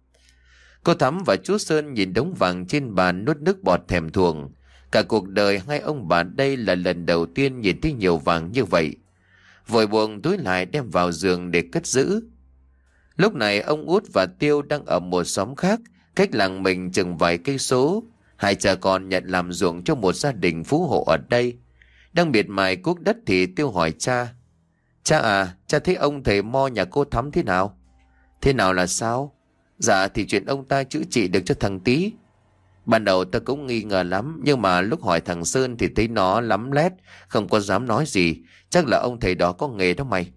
Cô Thắm và chú Sơn nhìn đống vàng trên bàn nuốt nước bọt thèm thuồng. Cả cuộc đời hai ông bà đây là lần đầu tiên nhìn thấy nhiều vàng như vậy. Vội buông túi lại đem vào giường để cất giữ. Lúc này ông Út và Tiêu đang ở một xóm khác, cách làng mình chừng vài cây số. Hai cha con nhận làm ruộng cho một gia đình phú hộ ở đây. Đang miệt mài cuốc đất thì Tiêu hỏi cha. Cha à, cha thấy ông thầy Mo nhà cô Thắm thế nào? Thế nào là sao? Dạ thì chuyện ông ta chữa trị được cho thằng Tý. Ban đầu ta cũng nghi ngờ lắm, nhưng mà lúc hỏi thằng Sơn thì thấy nó lắm lét, không có dám nói gì. Chắc là ông thầy đó có nghề đó mày.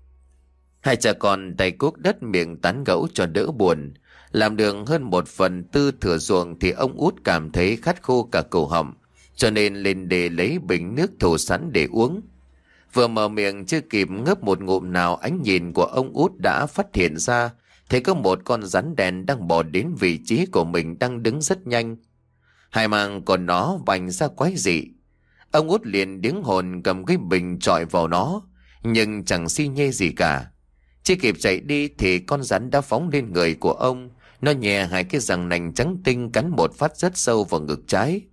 Hai cha con tay cuốc đất miệng tán gẫu cho đỡ buồn. Làm được hơn một phần tư thửa ruộng thì ông Út cảm thấy khát khô cả cổ họng, cho nên lên để lấy bình nước thủ sẵn để uống. Vừa mở miệng chưa kịp ngấp một ngụm nào, ánh nhìn của ông Út đã phát hiện ra thấy có một con rắn đen đang bò đến vị trí của mình, đang đứng rất nhanh. Hai mang của nó vành ra quái dị. Ông Út liền điếng hồn cầm cái bình chọi vào nó, nhưng chẳng xi nhê gì cả. Chưa kịp chạy đi thì con rắn đã phóng lên người của ông. Nó nhè hai cái răng nành trắng tinh cắn một phát rất sâu vào ngực trái.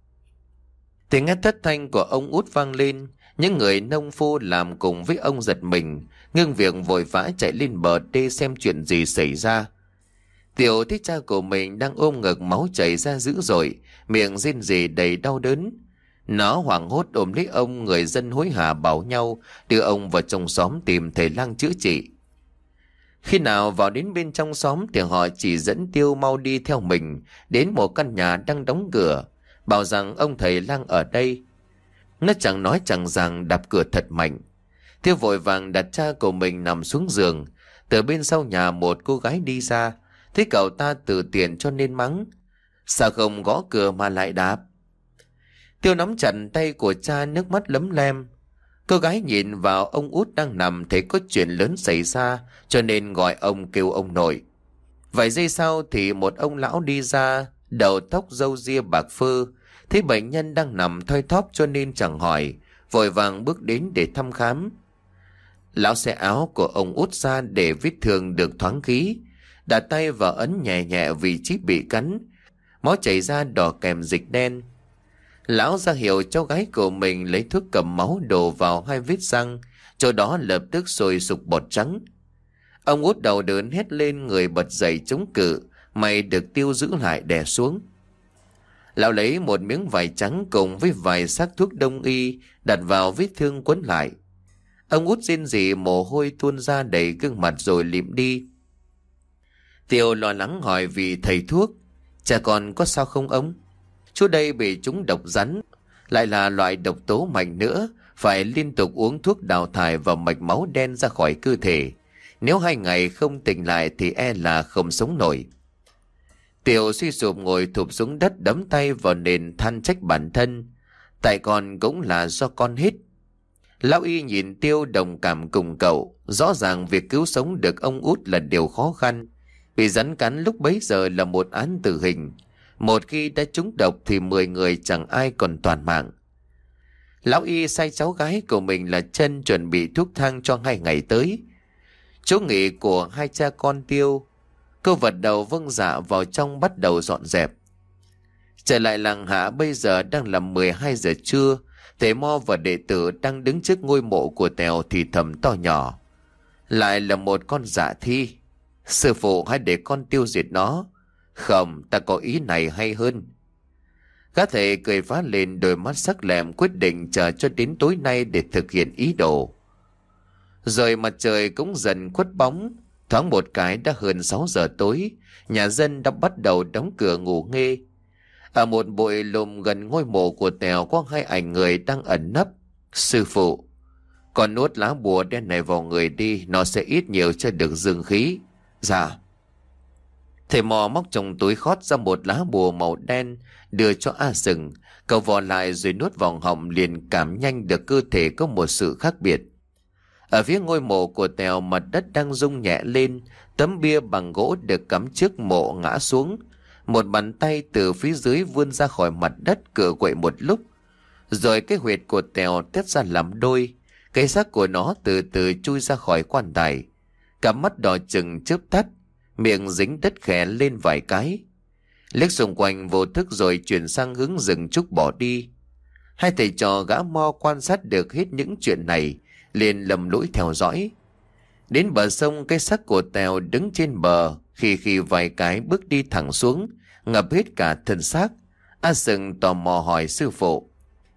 Tiếng hét thất thanh của ông Út vang lên. Những người nông phu làm cùng với ông giật mình, ngưng việc vội vã chạy lên bờ đê xem chuyện gì xảy ra. Tiểu thấy cha của mình đang ôm ngực máu chảy ra dữ dội, miệng rên rỉ đầy đau đớn. Nó hoảng hốt ôm lấy ông, người dân hối hả bảo nhau đưa ông vào trong xóm tìm thầy lang chữa trị. Khi nào vào đến bên trong xóm thì họ chỉ dẫn Tiêu mau đi theo mình đến một căn nhà đang đóng cửa, bảo rằng ông thầy lang ở đây. Nó chẳng nói chẳng rằng đập cửa thật mạnh. Tiêu vội vàng đặt cha của mình nằm xuống giường. Từ bên sau nhà một cô gái đi ra, thấy cậu ta từ tiền cho nên mắng. Sao không gõ cửa mà lại đạp? Tiêu nắm chặt tay của cha, nước mắt lấm lem. Cô gái nhìn vào ông Út đang nằm thấy có chuyện lớn xảy ra, cho nên gọi ông kêu ông nội. Vài giây sau thì một ông lão đi ra, đầu tóc râu ria bạc phơ. Thấy bệnh nhân đang nằm thoi thóp cho nên chẳng hỏi, vội vàng bước đến để thăm khám. Lão xẻ áo của ông Út ra để vết thương được thoáng khí, đặt tay vào ấn nhẹ nhẹ vị trí bị cắn. Máu chảy ra đỏ kèm dịch đen. Lão ra hiệu cho gái của mình lấy thuốc cầm máu đổ vào hai vết răng, chỗ đó lập tức sôi sục bọt trắng. Ông Út đầu đớn hét lên, người bật dậy chống cự, mày được Tiêu giữ lại đè xuống. Lão lấy một miếng vải trắng cùng với vài xác thuốc đông y đặt vào vết thương quấn lại. Ông Út rên rỉ, mồ hôi tuôn ra đầy gương mặt rồi lịm đi. Tiêu lo lắng hỏi vì thầy thuốc. Cha con có sao không ông? Chú đây bị trúng độc rắn, lại là loại độc tố mạnh nữa, phải liên tục uống thuốc đào thải vào mạch máu đen ra khỏi cơ thể. Nếu hai ngày không tỉnh lại thì e là không sống nổi. Tiểu suy sụp ngồi thụp xuống đất, đấm tay vào nền than trách bản thân. Tại con cũng là do con hết. Lão y nhìn Tiêu đồng cảm cùng cậu. Rõ ràng việc cứu sống được ông Út là điều khó khăn. Bị rắn cắn lúc bấy giờ là một án tử hình. Một khi đã trúng độc thì mười người chẳng ai còn toàn mạng. Lão y sai cháu gái của mình là Trân chuẩn bị thuốc thang cho hai ngày tới. Chỗ nghỉ của hai cha con Tiêu. Cô vật đầu vâng dạ vào trong bắt đầu dọn dẹp. Trở lại làng Hạ bây giờ đang là mười hai giờ trưa. Thầy Mo và đệ tử đang đứng trước ngôi mộ của Tèo thì thầm to nhỏ. Lại là một con dạ thi. Sư phụ hãy để con tiêu diệt nó. Không, ta có ý này hay hơn. Gã thầy cười phá lên, đôi mắt sắc lẹm, quyết định chờ cho đến tối nay để thực hiện ý đồ. Rồi mặt trời cũng dần khuất bóng, thoáng một cái đã hơn sáu giờ tối, nhà dân đã bắt đầu đóng cửa ngủ nghê. Ở một bụi lùm gần ngôi mộ của Tèo có hai ảnh người đang ẩn nấp. Sư phụ, còn nuốt lá bùa đen này vào người đi, nó sẽ ít nhiều cho được dương khí. Dạ. Thầy mò móc trong túi khót ra một lá bùa màu đen, đưa cho A Sừng. Cậu vò lại rồi nuốt vào họng, liền cảm nhanh được cơ thể có một sự khác biệt. Ở phía ngôi mộ của Tèo, mặt đất đang rung nhẹ lên, tấm bia bằng gỗ được cắm trước mộ ngã xuống. Một bàn tay từ phía dưới vươn ra khỏi mặt đất, cựa quậy một lúc. Rồi cái huyệt của Tèo tét ra làm đôi, cái xác của nó từ từ chui ra khỏi quan tài. Cả mắt đỏ chừng chớp tắt, miệng dính đất khẽ lên vài cái. Liếc xung quanh vô thức rồi chuyển sang hướng rừng trúc bỏ đi. Hai thầy trò gã mo quan sát được hết những chuyện này, liền lầm lũi theo dõi. Đến bờ sông, cái xác của Tèo đứng trên bờ, khi khi vài cái bước đi thẳng xuống, ngập hết cả thân xác. A Sừng tò mò hỏi sư phụ: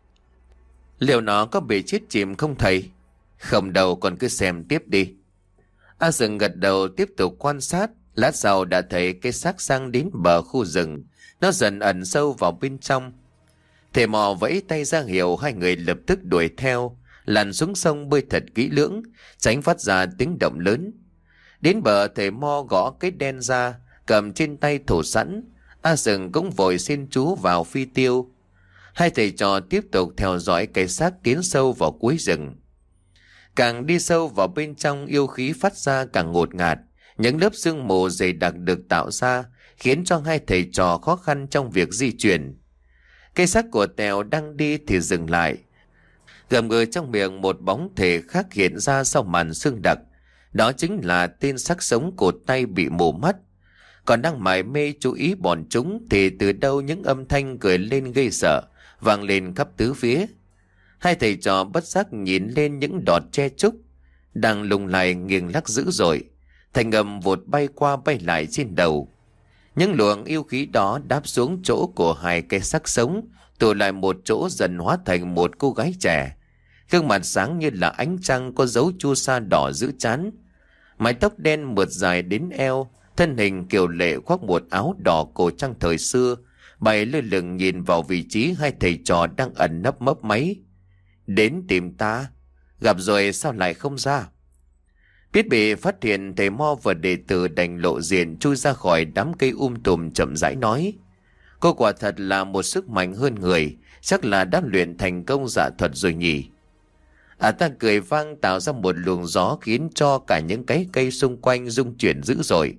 liệu nó có bị chết chìm không thầy? Không đâu, còn cứ xem tiếp đi. A Sừng gật đầu tiếp tục quan sát. Lát sau đã thấy cái xác sang đến bờ khu rừng, nó dần ẩn sâu vào bên trong. Thầy mò vẫy tay ra hiệu, hai người lập tức đuổi theo, lặn xuống sông bơi thật kỹ lưỡng, tránh phát ra tiếng động lớn. Đến bờ, thầy mo gõ cái đen ra, cầm trên tay thủ sẵn. A Sừng cũng vội xin chú vào phi tiêu. Hai thầy trò tiếp tục theo dõi cái xác tiến sâu vào cuối rừng. Càng đi sâu vào bên trong, yêu khí phát ra càng ngột ngạt. Những lớp sương mù dày đặc được tạo ra, khiến cho hai thầy trò khó khăn trong việc di chuyển. Cây xác của Tèo đang đi thì dừng lại. Gầm gừ trong miệng, một bóng thể khác hiện ra sau màn sương đặc. Đó chính là tên xác sống cột tay bị mù mắt. Còn đang mải mê chú ý bọn chúng thì từ đâu những âm thanh cười lên gây sợ vang lên khắp tứ phía. Hai thầy trò bất giác nhìn lên những đọt tre trúc đang lùng lại nghiêng lắc dữ dội, thành âm vụt bay qua bay lại trên đầu. Những luồng yêu khí đó đáp xuống chỗ của hai cái xác sống, tụ lại một chỗ dần hóa thành một cô gái trẻ. Gương mặt sáng như là ánh trăng, có dấu chu sa đỏ giữ trán, mái tóc đen mượt dài đến eo, thân hình kiều lệ khoác một áo đỏ cổ trang thời xưa, bay lơ lửng nhìn vào vị trí hai thầy trò đang ẩn nấp mấp máy. Đến tìm ta? Gặp rồi sao lại không ra? Biết bị phát hiện, thầy mo và đệ tử đành lộ diện chui ra khỏi đám cây um tùm, chậm rãi nói: cô quả thật là một sức mạnh hơn người, chắc là đã luyện thành công dạ thuật rồi nhỉ. À ta cười vang, tạo ra một luồng gió khiến cho cả những cái cây xung quanh rung chuyển dữ dội.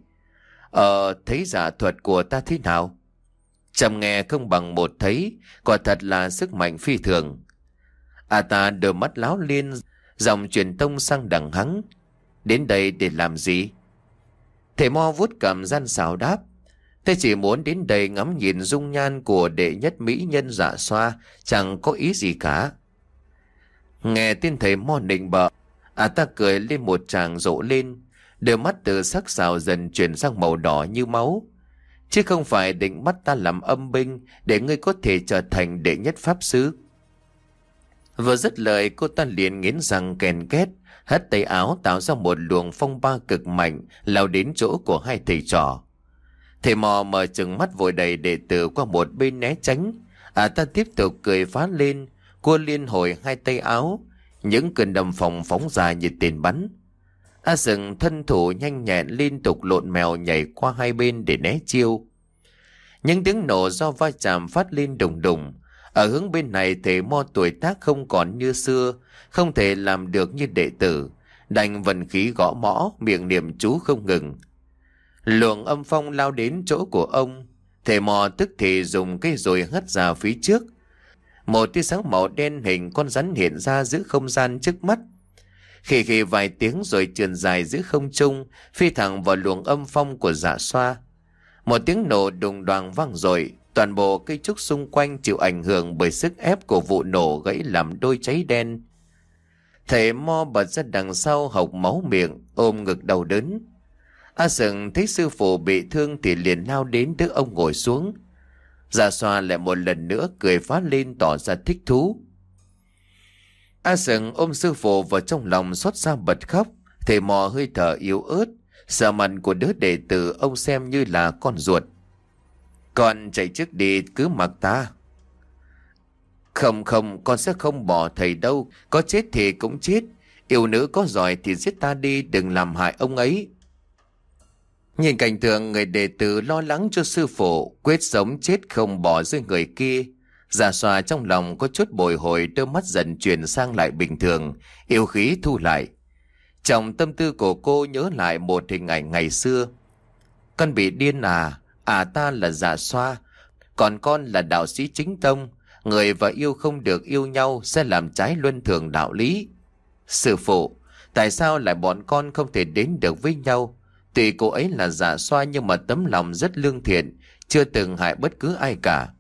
Ờ, thấy dạ thuật của ta thế nào? Chậm nghe không bằng một thấy, quả thật là sức mạnh phi thường. À ta đôi mắt láo liên, dòng truyền tông sang đằng hắn: đến đây để làm gì? Thầy mo vuốt cầm gian xảo đáp: tôi chỉ muốn đến đây ngắm nhìn dung nhan của đệ nhất mỹ nhân Dạ Xoa, chẳng có ý gì cả. Nghe tên thầy mo nịnh bợ, à ta cười lên một tràng rộ lên, đôi mắt từ sắc sảo dần chuyển sang màu đỏ như máu. Chứ không phải định bắt ta làm âm binh để ngươi có thể trở thành đệ nhất pháp sư? Vừa dứt lời, cô ta liền nghiến răng kèn két, hất tay áo tạo ra một luồng phong ba cực mạnh lao đến chỗ của hai thầy trò. Thầy mò mở trừng mắt vội đầy đệ tử qua một bên né tránh. À ta tiếp tục cười phá lên, cô liên hồi hai tay áo, những cơn đầm phòng phóng ra như tên bắn. A Sừng thân thủ nhanh nhẹn liên tục lộn mèo nhảy qua hai bên để né chiêu. Những tiếng nổ do va chạm phát lên đùng đùng. Ở hướng bên này, thầy mo tuổi tác không còn như xưa, không thể làm được như đệ tử, đành vận khí gõ mõ, miệng niệm chú không ngừng. Luồng âm phong lao đến chỗ của ông, thầy mò tức thì dùng cây dùi hất ra phía trước. Một tia sáng màu đen hình con rắn hiện ra giữa không gian trước mắt. Khi khi vài tiếng rồi trườn dài giữa không trung, phi thẳng vào luồng âm phong của Dạ Xoa. Một tiếng nổ đùng đoàng vang dội, toàn bộ cây trúc xung quanh chịu ảnh hưởng bởi sức ép của vụ nổ gãy làm đôi cháy đen. Thầy mo bật ra đằng sau hộc máu miệng, ôm ngực đau đớn. A Sừng thấy sư phụ bị thương thì liền lao đến đỡ ông ngồi xuống. Dạ xoa lại một lần nữa cười phá lên tỏ ra thích thú. A Sừng ôm sư phụ vào trong lòng xót xa bật khóc. Thầy mò hơi thở yếu ớt, sợ mặt của đứa đệ tử ông xem như là con ruột. Con chạy trước đi, cứ mặc ta. Không không, con sẽ không bỏ thầy đâu. Có chết thì cũng chết. Yêu nữ có giỏi thì giết ta đi, đừng làm hại ông ấy. Nhìn cảnh tượng người đệ tử lo lắng cho sư phụ, quyết sống chết không bỏ rơi người kia. Dạ xoa trong lòng có chút bồi hồi, đôi mắt dần chuyển sang lại bình thường, yêu khí thu lại. Trong tâm tư của cô nhớ lại một hình ảnh ngày xưa. Con bị điên à? À, ta là Dạ xoa, còn con là đạo sĩ chính tông. Người và yêu không được yêu nhau sẽ làm trái luân thường đạo lý. Sư phụ, tại sao lại bọn con không thể đến được với nhau? Tuy cô ấy là Dạ xoa nhưng mà tấm lòng rất lương thiện, chưa từng hại bất cứ ai cả.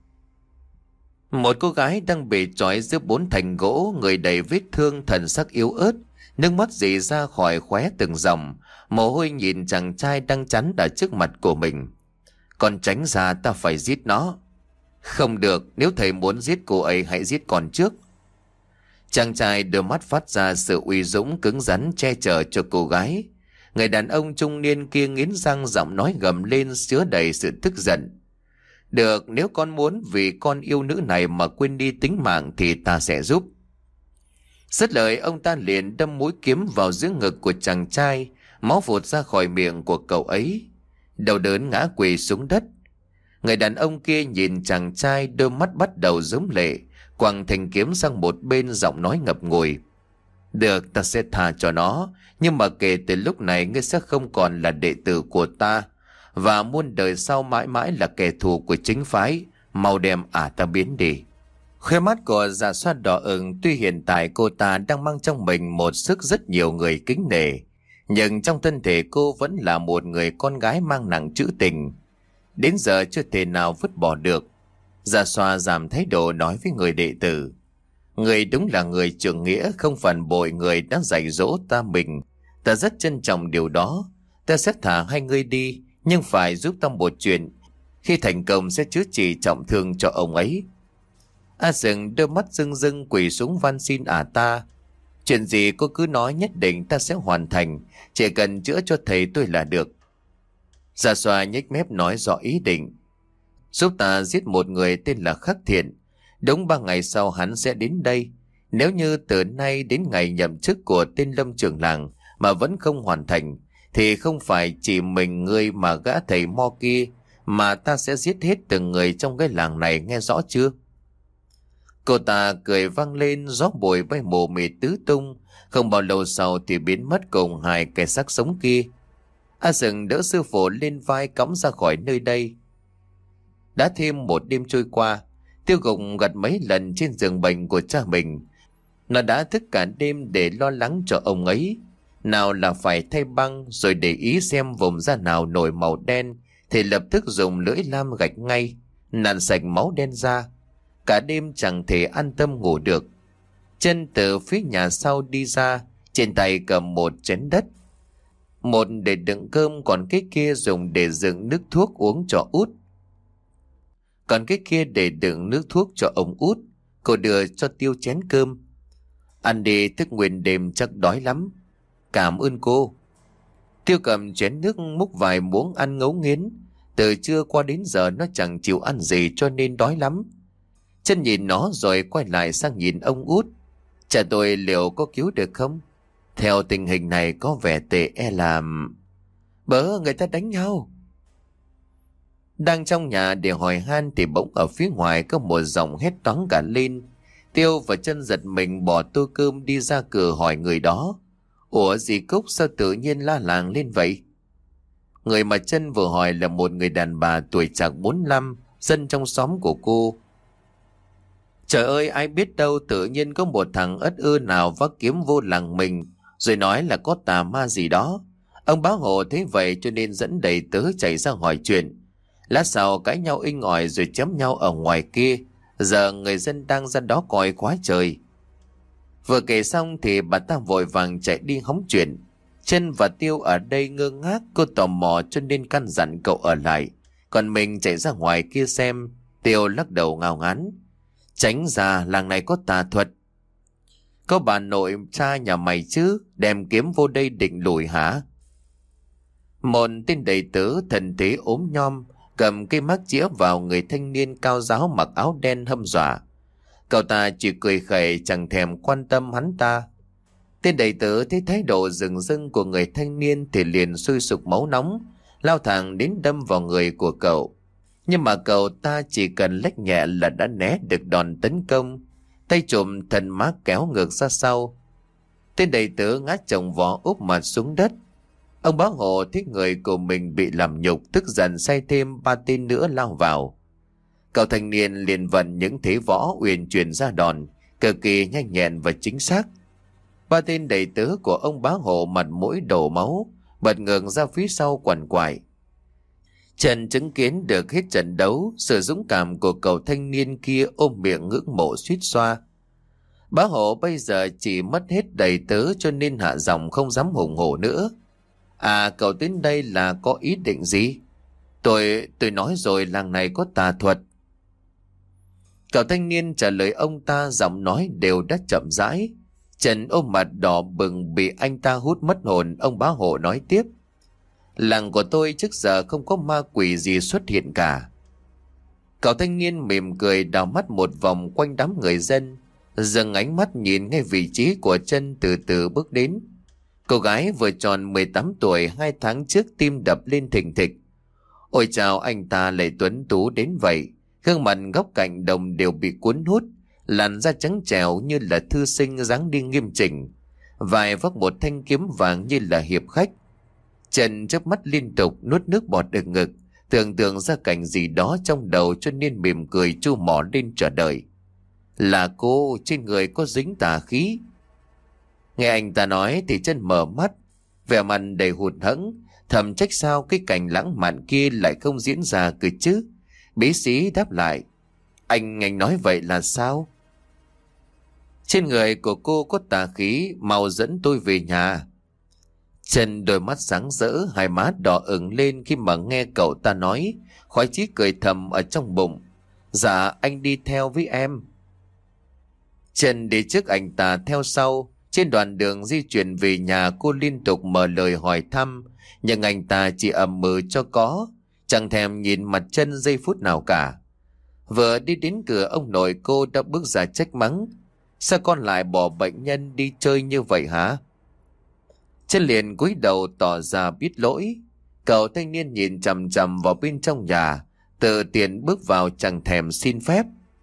Một cô gái đang bị trói giữa bốn thành gỗ, người đầy vết thương, thần sắc yếu ớt, nước mắt rỉ ra khỏi khóe từng dòng, mồ hôi nhìn chàng trai đang chắn ở trước mặt của mình. Con tránh ra, ta phải giết nó. Không được, nếu thầy muốn giết cô ấy hãy giết con trước. Chàng trai đôi mắt phát ra sự uy dũng cứng rắn che chở cho cô gái. Người đàn ông trung niên kia nghiến răng, giọng nói gầm lên chứa đầy sự tức giận. Được, nếu con muốn vì con yêu nữ này mà quên đi tính mạng thì ta sẽ giúp. Dứt lời, ông ta liền đâm mũi kiếm vào giữa ngực của chàng trai, máu vụt ra khỏi miệng của cậu ấy. Đau đớn ngã quỳ xuống đất. Người đàn ông kia nhìn chàng trai, đôi mắt bắt đầu rớm lệ, quăng thanh kiếm sang một bên, giọng nói ngập ngùi. Được, ta sẽ tha cho nó, nhưng mà kể từ lúc này ngươi sẽ không còn là đệ tử của ta, và muôn đời sau mãi mãi là kẻ thù của chính phái. Mau đem ả ta biến đi. Khóe mắt của Dạ xoa đỏ ửng, tuy hiện tại cô ta đang mang trong mình một sức rất nhiều người kính nể, nhưng trong thân thể cô vẫn là một người con gái mang nặng trữ tình, đến giờ chưa thể nào vứt bỏ được. Dạ xoa giảm thái độ nói với người đệ tử. Người đúng là người trưởng nghĩa, không phản bội người đã dạy dỗ ta mình. Ta rất trân trọng điều đó. Ta sẽ thả hai người đi, nhưng phải giúp ta một chuyện. Khi thành công sẽ chữa trị trọng thương cho ông ấy. A Sừng đôi mắt rưng rưng quỳ xuống van xin ả ta. Chuyện gì cô cứ nói, nhất định ta sẽ hoàn thành. Chỉ cần chữa cho thầy tôi là được. Dạ xoa nhếch mép nói rõ ý định. Giúp ta giết một người tên là Khắc Thiện. Đúng ba ngày sau hắn sẽ đến đây. Nếu như từ nay đến ngày nhậm chức của tên Lâm trưởng làng mà vẫn không hoàn thành, thì không phải chỉ mình ngươi mà gã thầy mo kia, mà ta sẽ giết hết từng người trong cái làng này, nghe rõ chưa? Cô ta cười vang lên, gió bụi bay mù mịt tứ tung. Không bao lâu sau thì biến mất cùng hai cái xác sống kia. A Sừng đỡ sư phụ lên vai cõng ra khỏi nơi đây. Đã thêm một đêm trôi qua, Tiêu Gục gật mấy lần trên giường bệnh của cha mình. Nó đã thức cả đêm để lo lắng cho ông ấy. Nào là phải thay băng, rồi để ý xem vùng da nào nổi màu đen thì lập tức dùng lưỡi lam gạch ngay, nặn sạch máu đen ra. Cả đêm chẳng thể an tâm ngủ được. Chân từ phía nhà sau đi ra, trên tay cầm một chén đất. Một để đựng cơm, còn cái kia dùng để đựng nước thuốc uống cho Út. Còn cái kia để đựng nước thuốc cho ông Út. Cô đưa cho Tiêu chén cơm. Ăn đi, thức nguyên đêm chắc đói lắm. Cảm ơn cô. Tiêu cầm chén nước múc vài muỗng ăn ngấu nghiến. Từ trưa qua đến giờ nó chẳng chịu ăn gì cho nên đói lắm. Chân nhìn nó rồi quay lại sang nhìn ông Út. Cha tôi liệu có cứu được không? Theo tình hình này có vẻ tệ e là... Bớ, người ta đánh nhau. Đang trong nhà để hỏi han thì bỗng ở phía ngoài có một giọng hét toáng cả lên. Tiêu và Chân giật mình bỏ tô cơm đi ra cửa hỏi người đó. Ủa dì Cúc sao tự nhiên la làng lên vậy? Người mà Chân vừa hỏi là một người đàn bà tuổi chạc bốn lăm, dân trong xóm của cô. Trời ơi, ai biết đâu tự nhiên có một thằng ất ư nào vác kiếm vô làng mình, rồi nói là có tà ma gì đó. Ông bá hộ thấy vậy cho nên dẫn đầy tớ chạy ra hỏi chuyện. Lát sau cãi nhau inh ỏi rồi chém nhau ở ngoài kia. Giờ người dân đang ra đó coi quá trời. Vừa kể xong thì bà ta vội vàng chạy đi hóng chuyện. Chân và Tiêu ở đây ngơ ngác, cô tò mò cho nên căn dặn cậu ở lại. Còn mình chạy ra ngoài kia xem. Tiêu lắc đầu ngao ngán. Tránh ra, làng này có tà thuật. Có bà nội cha nhà mày chứ, đem kiếm vô đây định lùi hả? Một tên đầy tớ thần thế ốm nhom cầm cây mác chĩa vào người thanh niên cao ráo mặc áo đen hâm dọa. Cậu ta chỉ cười khẩy, chẳng thèm quan tâm hắn ta. Tên đầy tớ thấy thái độ rừng rưng của người thanh niên thì liền sôi sục máu nóng, lao thẳng đến đâm vào người của cậu. Nhưng mà cậu ta chỉ cần lách nhẹ là đã né được đòn tấn công, tay trộm thần mác kéo ngược ra sau. Tên đầy tớ ngã chồng vó úp mặt xuống đất. Ông bá hộ thấy người của mình bị làm nhục, tức giận sai thêm ba tên nữa lao vào. Cậu thanh niên liền vận những thế võ uyển chuyển ra đòn, cực kỳ nhanh nhẹn và chính xác. Ba tên đầy tớ của ông bá hộ mặt mũi đổ máu, bật ngược ra phía sau quằn quại. Trần chứng kiến được hết trận đấu, sự dũng cảm của cậu thanh niên kia ôm miệng ngưỡng mộ suýt xoa. Bá hộ bây giờ chỉ mất hết đầy tớ cho nên hạ giọng không dám hùng hổ nữa. À, cậu đến đây là có ý định gì? Tôi, tôi nói rồi, làng này có tà thuật. Cậu thanh niên trả lời ông ta, giọng nói đều đã chậm rãi. Trần ôm mặt đỏ bừng bị anh ta hút mất hồn. Ông bá hộ nói tiếp. Làng của tôi trước giờ không có ma quỷ gì xuất hiện cả. Cậu thanh niên mỉm cười đảo mắt một vòng quanh đám người dân, dừng ánh mắt nhìn ngay vị trí của chân từ từ bước đến. Cô gái vừa tròn mười tám tuổi, hai tháng trước tim đập lên thình thịch. Ôi chào, anh ta lại tuấn tú đến vậy. Gương mặt góc cạnh đồng đều bị cuốn hút, làn da trắng trẻo như là thư sinh dáng đi nghiêm chỉnh, vai vác một thanh kiếm vàng như là hiệp khách. Trần chớp mắt liên tục nuốt nước bọt ở ngực, tưởng tượng ra cảnh gì đó trong đầu cho nên mỉm cười chu mỏ lên chờ đợi. Là cô, trên người có dính tà khí. Nghe anh ta nói thì Trần mở mắt, vẻ mặt đầy hụt hẫng, thầm trách sao cái cảnh lãng mạn kia lại không diễn ra cơ chứ. Bí sĩ đáp lại. Anh, anh nói vậy là sao? Trên người của cô có tà khí, mau dẫn tôi về nhà. Trần đôi mắt sáng rỡ, hai má đỏ ửng lên khi mà nghe cậu ta nói, khoái chí cười thầm ở trong bụng. Dạ, anh đi theo với em. Trần đi trước anh ta theo sau. Trên đoạn đường di chuyển về nhà, cô liên tục mở lời hỏi thăm, nhưng anh ta chỉ ậm ừ cho có, chẳng thèm nhìn mặt Trần giây phút nào cả. Vừa đi đến cửa, ông nội cô đã bước ra trách mắng. Sao con lại bỏ bệnh nhân đi chơi như vậy hả? Trần liền cúi đầu tỏ ra biết lỗi. Cậu thanh niên nhìn chằm chằm vào bên trong nhà, tự tiện bước vào chẳng thèm xin phép.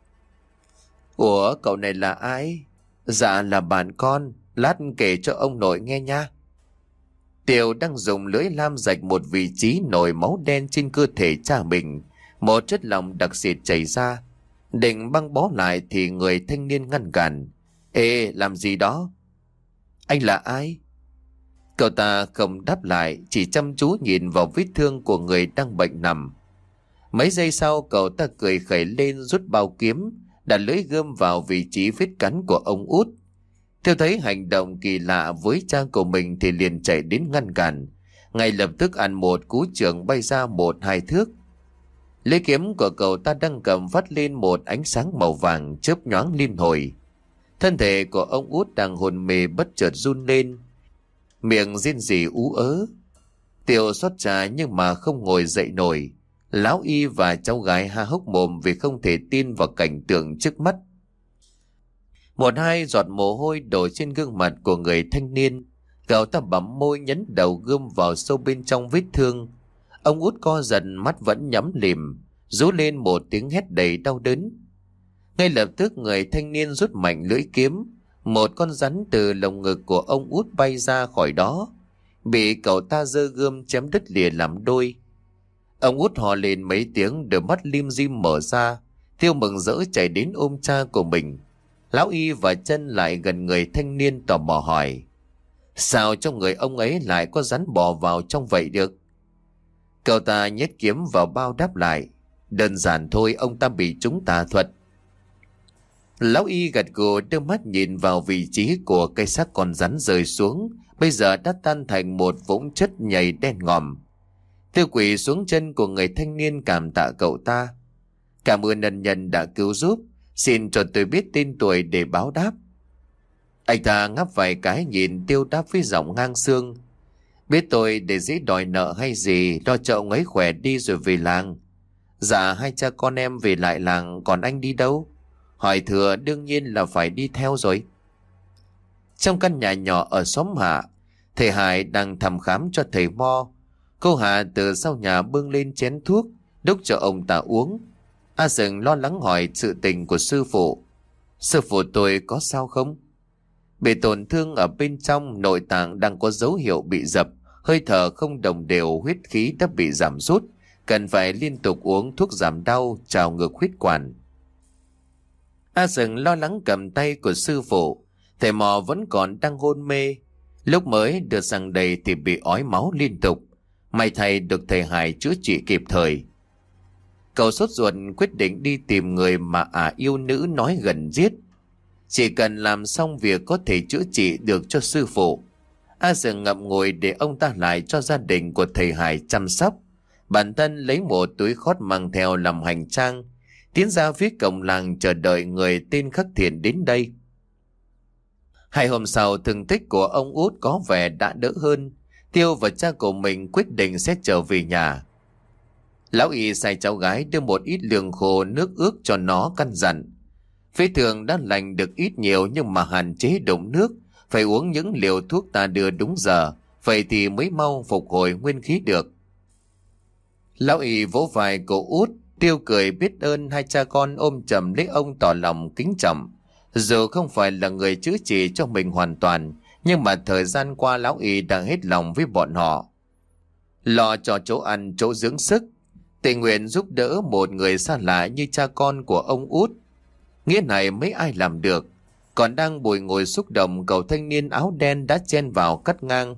Ủa, cậu này là ai? Dạ là bạn con, lát kể cho ông nội nghe nha. Tiêu đang dùng lưỡi lam rạch một vị trí nổi máu đen trên cơ thể cha mình. Một chất lỏng đặc xịt chảy ra, định băng bó lại thì người thanh niên ngăn cản. Ê, làm gì đó? Anh là ai? Cậu ta không đáp lại, chỉ chăm chú nhìn vào vết thương của người đang bệnh nằm. Mấy giây sau, cậu ta cười khẩy lên, rút bao kiếm, đặt lưỡi gươm vào vị trí vết cắn của ông út. Theo thấy hành động kỳ lạ với cha của mình thì liền chạy đến ngăn cản, ngay lập tức ăn một cú chưởng bay ra một hai thước. Lưỡi kiếm của cậu ta đang cầm vắt lên một ánh sáng màu vàng chớp nhoáng liên hồi. Thân thể của ông út đang hôn mê bất chợt run lên, miệng rên rỉ ú ớ. Tiêu xót trà nhưng mà không ngồi dậy nổi. Lão y và cháu gái há hốc mồm vì không thể tin vào cảnh tượng trước mắt. Một hai giọt mồ hôi đổ trên gương mặt của người thanh niên. Cậu ta bấm môi nhấn đầu gươm vào sâu bên trong vết thương. Ông út co giật, mắt vẫn nhắm lìm, rú lên một tiếng hét đầy đau đớn. Ngay lập tức người thanh niên rút mạnh lưỡi kiếm. Một con rắn từ lồng ngực của ông út bay ra khỏi đó, bị cậu ta giơ gươm chém đứt lìa làm đôi. Ông út hò lên mấy tiếng, đôi mắt lim dim mở ra. Tiêu mừng rỡ chạy đến ôm cha của mình. Lão y và Chân lại gần người thanh niên tò mò hỏi. Sao trong người ông ấy lại có rắn bò vào trong vậy được? Cậu ta nhét kiếm vào bao đáp lại. Đơn giản thôi, ông ta bị trúng tà thuật. Lão y gật gù, đưa mắt nhìn vào vị trí của cây xác con rắn rơi xuống, bây giờ đã tan thành một vũng chất nhầy đen ngòm. Tiêu quỳ xuống chân của người thanh niên cảm tạ cậu ta. Cảm ơn ân nhân đã cứu giúp. Xin cho tôi biết tên tuổi để báo đáp. Anh ta ngáp vài cái nhìn Tiêu đáp với giọng ngang xương. Biết tôi để dễ đòi nợ hay gì, lo cho ông ấy khỏe đi rồi về làng. Dạ hai cha con em về lại làng, còn anh đi đâu? Hỏi thừa đương nhiên là phải đi theo rồi. Trong căn nhà nhỏ ở xóm Hạ, thầy Hải đang thăm khám cho thầy Mo. Cô Hạ từ sau nhà bưng lên chén thuốc, đốc cho ông ta uống. A Dừng lo lắng hỏi sự tình của sư phụ. Sư phụ tôi có sao không? Bị tổn thương ở bên trong, nội tạng đang có dấu hiệu bị dập, hơi thở không đồng đều, huyết khí đã bị giảm sút, cần phải liên tục uống thuốc giảm đau, trào ngược huyết quản. A Dừng lo lắng cầm tay của sư phụ. Thầy Mò vẫn còn đang hôn mê. Lúc mới đưa sang đây thì bị ói máu liên tục. May thay được thầy Hải chữa trị kịp thời. Cậu sốt ruột quyết định đi tìm người mà ả à yêu nữ nói gần giết. Chỉ cần làm xong việc có thể chữa trị được cho sư phụ. A Dừng ngậm ngùi để ông ta lại cho gia đình của thầy Hải chăm sóc. Bản thân lấy một túi khót mang theo làm hành trang, tiến ra phía cổng làng chờ đợi người tên Khắc Thiện đến đây. Hai hôm sau, thương tích của ông út có vẻ đã đỡ hơn. Tiêu và cha của mình quyết định sẽ trở về nhà. Lão Y sai cháu gái đưa một ít lương khô nước ướt cho nó căn dặn. Vết thương đã lành được ít nhiều nhưng mà hạn chế đụng nước, phải uống những liều thuốc ta đưa đúng giờ, vậy thì mới mau phục hồi nguyên khí được. Lão Y vỗ vai cổ út. Tiêu cười biết ơn, hai cha con ôm chầm lấy ông tỏ lòng kính trọng. Dù không phải là người chữa trị cho mình hoàn toàn, nhưng mà thời gian qua lão Y đang hết lòng với bọn họ. Lo cho chỗ ăn chỗ dưỡng sức, tình nguyện giúp đỡ một người xa lạ như cha con của ông út. Nghĩa này mấy ai làm được. Còn đang bồi ngồi xúc động, cậu thanh niên áo đen đã chen vào cắt ngang.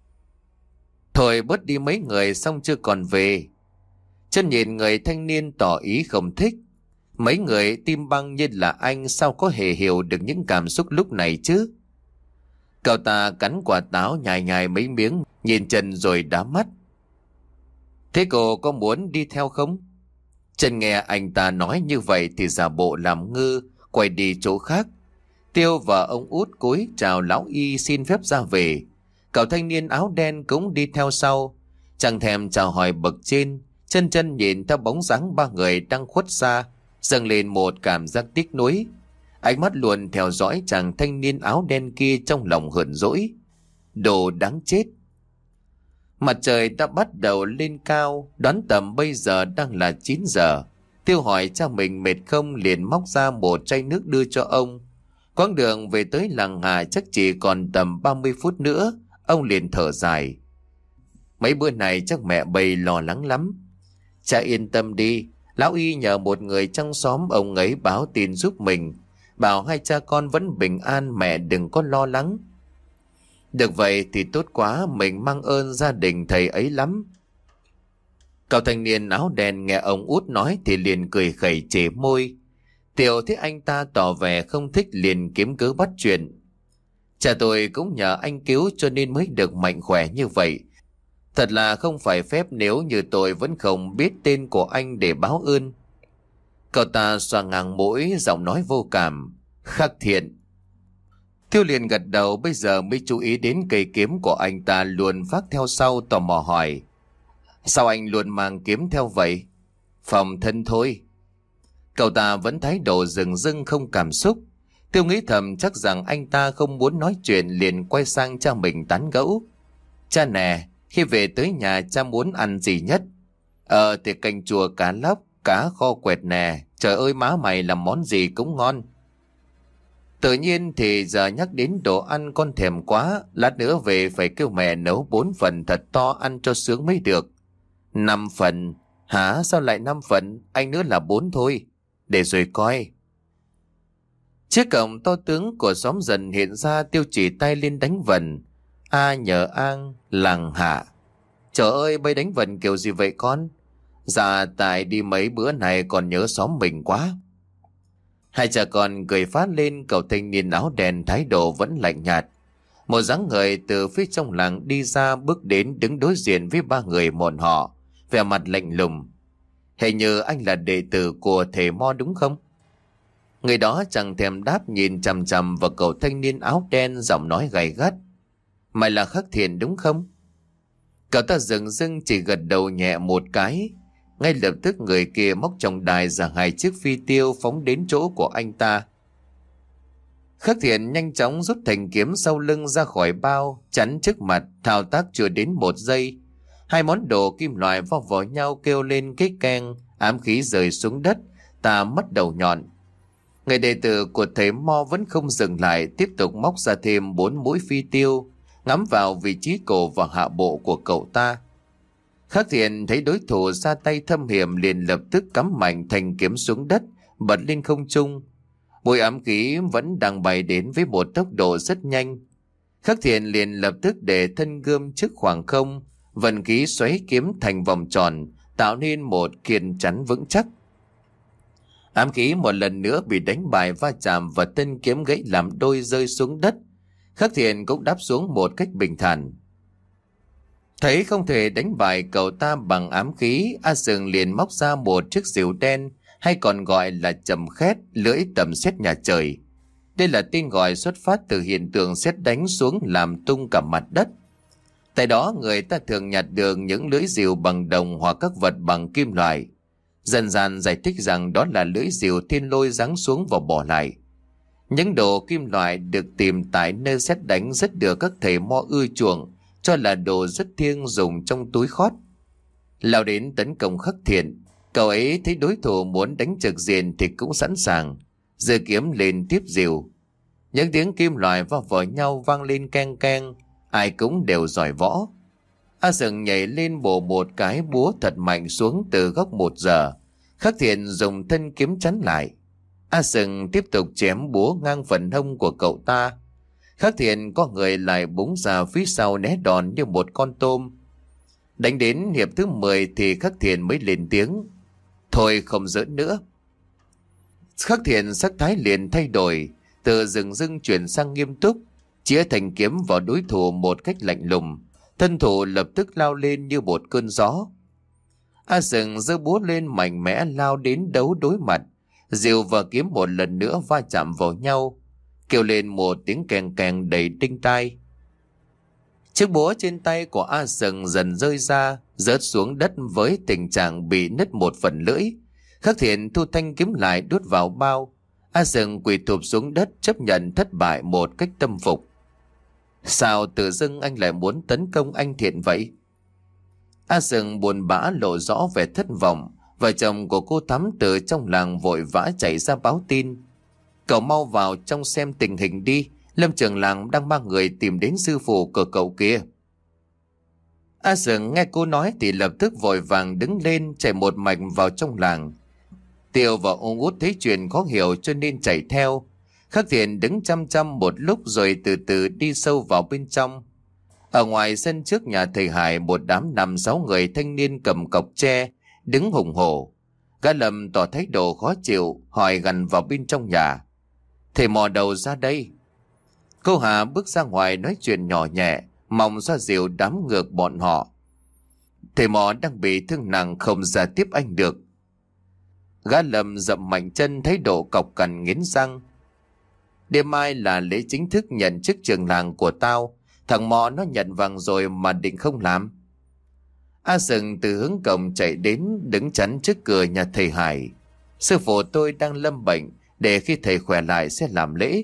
Thôi bớt đi mấy người xong chưa còn về. Chân nhìn người thanh niên tỏ ý không thích. Mấy người tim băng như là anh sao có hề hiểu được những cảm xúc lúc này chứ. Cậu ta cắn quả táo nhai nhai mấy miếng, nhìn Trần rồi đá mắt. Thế cô có muốn đi theo không? Trần nghe anh ta nói như vậy thì giả bộ làm ngơ, quay đi chỗ khác. Tiêu và ông út cúi chào lão Y xin phép ra về. Cậu thanh niên áo đen cũng đi theo sau, chẳng thèm chào hỏi bậc trên. Chân chân nhìn theo bóng dáng ba người đang khuất xa, dâng lên một cảm giác tiếc nuối. Ánh mắt luôn theo dõi chàng thanh niên áo đen kia trong lòng hờn dỗi. Đồ đáng chết. Mặt trời đã bắt đầu lên cao, đoán tầm bây giờ đang là chín giờ. Tiêu hỏi cha mình mệt không, liền móc ra một chai nước đưa cho ông. Quãng đường về tới làng Hà chắc chỉ còn tầm ba mươi phút nữa. Ông liền thở dài. Mấy bữa này chắc mẹ bầy lo lắng lắm. Cha yên tâm đi, lão Y nhờ một người trong xóm ông ấy báo tin giúp mình, bảo hai cha con vẫn bình an, mẹ đừng có lo lắng. Được vậy thì tốt quá, mình mang ơn gia đình thầy ấy lắm. Cậu thanh niên áo đen nghe ông út nói thì liền cười khẩy chề môi. Tiểu thấy anh ta tỏ vẻ không thích liền kiếm cớ bắt chuyện. Cha tôi cũng nhờ anh cứu cho nên mới được mạnh khỏe như vậy. Thật là không phải phép nếu như tôi vẫn không biết tên của anh để báo ơn. Cậu ta xoa ngang mũi, giọng nói vô cảm. Khắc Thiện. Tiêu liền gật đầu, bây giờ mới chú ý đến cây kiếm của anh ta luôn vác theo sau, tò mò hỏi. Sao anh luôn mang kiếm theo vậy? Phòng thân thôi. Cậu ta vẫn thái độ rừng rưng không cảm xúc. Tiêu nghĩ thầm chắc rằng anh ta không muốn nói chuyện, liền quay sang cha mình tán gẫu. Cha nè, khi về tới nhà cha muốn ăn gì nhất? Ờ thì canh chua cá lóc, cá kho quẹt nè. Trời ơi má mày làm món gì cũng ngon. Tự nhiên thì giờ nhắc đến đồ ăn con thèm quá. Lát nữa về phải kêu mẹ nấu bốn phần thật to ăn cho sướng mới được. Năm phần? Hả, sao lại năm phần? Anh nữa là bốn thôi. Để rồi coi. Chiếc cổng to tướng của xóm dần hiện ra. Tiêu chỉ tay lên đánh vần. A nhờ An, làng Hạ. Trời ơi, bây đánh vần kiểu gì vậy con? Dạ tại đi mấy bữa này còn nhớ xóm mình quá. Hai cha con cười phát lên. Cậu thanh niên áo đen thái độ vẫn lạnh nhạt. Một dáng người từ phía trong làng đi ra, bước đến đứng đối diện với ba người bọn họ, vẻ mặt lạnh lùng. Hình như anh là đệ tử của thầy Mo đúng không? Người đó chẳng thèm đáp, nhìn chằm chằm vào cậu thanh niên áo đen, giọng nói gay gắt. Mày là Khắc Thiện đúng không? Cậu ta dừng dưng chỉ gật đầu nhẹ một cái. Ngay lập tức người kia móc trong đài ra hai chiếc phi tiêu phóng đến chỗ của anh ta. Khắc Thiện nhanh chóng rút thanh kiếm sau lưng ra khỏi bao, chắn trước mặt, thao tác chưa đến một giây. Hai món đồ kim loại va vào nhau kêu lên cái keng, ám khí rơi xuống đất, ta mất đầu nhọn. Người đệ tử của thầy Mo vẫn không dừng lại, tiếp tục móc ra thêm bốn mũi phi tiêu, ngắm vào vị trí cổ và hạ bộ của cậu ta. Khắc Thiện thấy đối thủ ra tay thâm hiểm, liền lập tức cắm mạnh thanh kiếm xuống đất, bật lên không trung. Mũi ám khí vẫn đang bay đến với một tốc độ rất nhanh. Khắc Thiện liền lập tức để thân gươm trước khoảng không, vận khí xoáy kiếm thành vòng tròn, tạo nên một kiên chắn vững chắc. Ám khí một lần nữa bị đánh bại, va chạm và thân kiếm gãy làm đôi rơi xuống đất. Khắc Thiện cũng đáp xuống một cách bình thản. Thấy không thể đánh bại cậu ta bằng ám khí, A Sừng liền móc ra một chiếc rìu đen, hay còn gọi là trầm khét, lưỡi tầm sét nhà trời. Đây là tên gọi xuất phát từ hiện tượng sét đánh xuống làm tung cả mặt đất. Tại đó người ta thường nhặt được những lưỡi rìu bằng đồng hoặc các vật bằng kim loại. Dần dần giải thích rằng đó là lưỡi rìu thiên lôi giáng xuống và bỏ lại. Những đồ kim loại được tìm tại nơi sét đánh rất được các thầy Mo ưa chuộng, cho là đồ rất thiêng dùng trong túi khót. Lao đến tấn công Khắc Thiện, cậu ấy thấy đối thủ muốn đánh trực diện thì cũng sẵn sàng, giơ kiếm lên tiếp rìu. Những tiếng kim loại va vào nhau vang lên keng keng, ai cũng đều giỏi võ. A Sừng nhảy lên bổ một cái búa thật mạnh xuống từ góc một giờ. Khắc Thiện dùng thân kiếm chắn lại. A Sừng tiếp tục chém búa ngang phần hông của cậu ta. Khắc Thiện có người lại búng ra phía sau né đòn như một con tôm. Đánh đến hiệp thứ mười thì Khắc Thiện mới lên tiếng. Thôi không giỡn nữa. Khắc Thiện sắc thái liền thay đổi, từ rừng rưng chuyển sang nghiêm túc, chĩa thành kiếm vào đối thủ một cách lạnh lùng. Thân thủ lập tức lao lên như một cơn gió. A Sừng giơ búa lên mạnh mẽ lao đến đấu đối mặt. Rìu và kiếm một lần nữa va chạm vào nhau, kêu lên một tiếng kèn kèn đầy đinh tai. Chiếc búa trên tay của A Sừng dần rơi ra, rớt xuống đất với tình trạng bị nứt một phần lưỡi. Khắc Thiện thu thanh kiếm lại đút vào bao. A Sừng quỳ thụp xuống đất chấp nhận thất bại một cách tâm phục. Sao tự dưng anh lại muốn tấn công anh Thiện vậy? A Sừng buồn bã lộ rõ vẻ thất vọng. Vợ chồng của cô Thắm từ trong làng vội vã chạy ra báo tin. Cậu mau vào trong xem tình hình đi, Lâm trưởng làng đang mang người tìm đến sư phụ của cậu kia. A Sừng nghe cô nói thì lập tức vội vàng đứng lên chạy một mạch vào trong làng. Tiêu và ông Út thấy chuyện khó hiểu cho nên chạy theo. Khắc Thiện đứng chăm chăm một lúc rồi từ từ đi sâu vào bên trong. Ở ngoài sân trước nhà thầy Hải, một đám năm sáu người thanh niên cầm cọc tre đứng hùng hổ. Gã Lâm tỏ thái độ khó chịu, hỏi gần vào bên trong nhà. Thầy mò đầu ra đây. Cô Hà bước ra ngoài nói chuyện nhỏ nhẹ, mong xoa dịu đám ngược bọn họ. Thầy mò đang bị thương nặng không ra tiếp anh được. Gã Lâm dậm mạnh chân, thái độ cọc cằn nghiến răng. Đêm mai là lễ chính thức nhận chức trưởng làng của tao. Thằng mò nó nhận vàng rồi mà định không làm. A Sừng từ hướng cổng chạy đến đứng chắn trước cửa nhà thầy Hải. Sư phụ tôi đang lâm bệnh, để khi thầy khỏe lại sẽ làm lễ.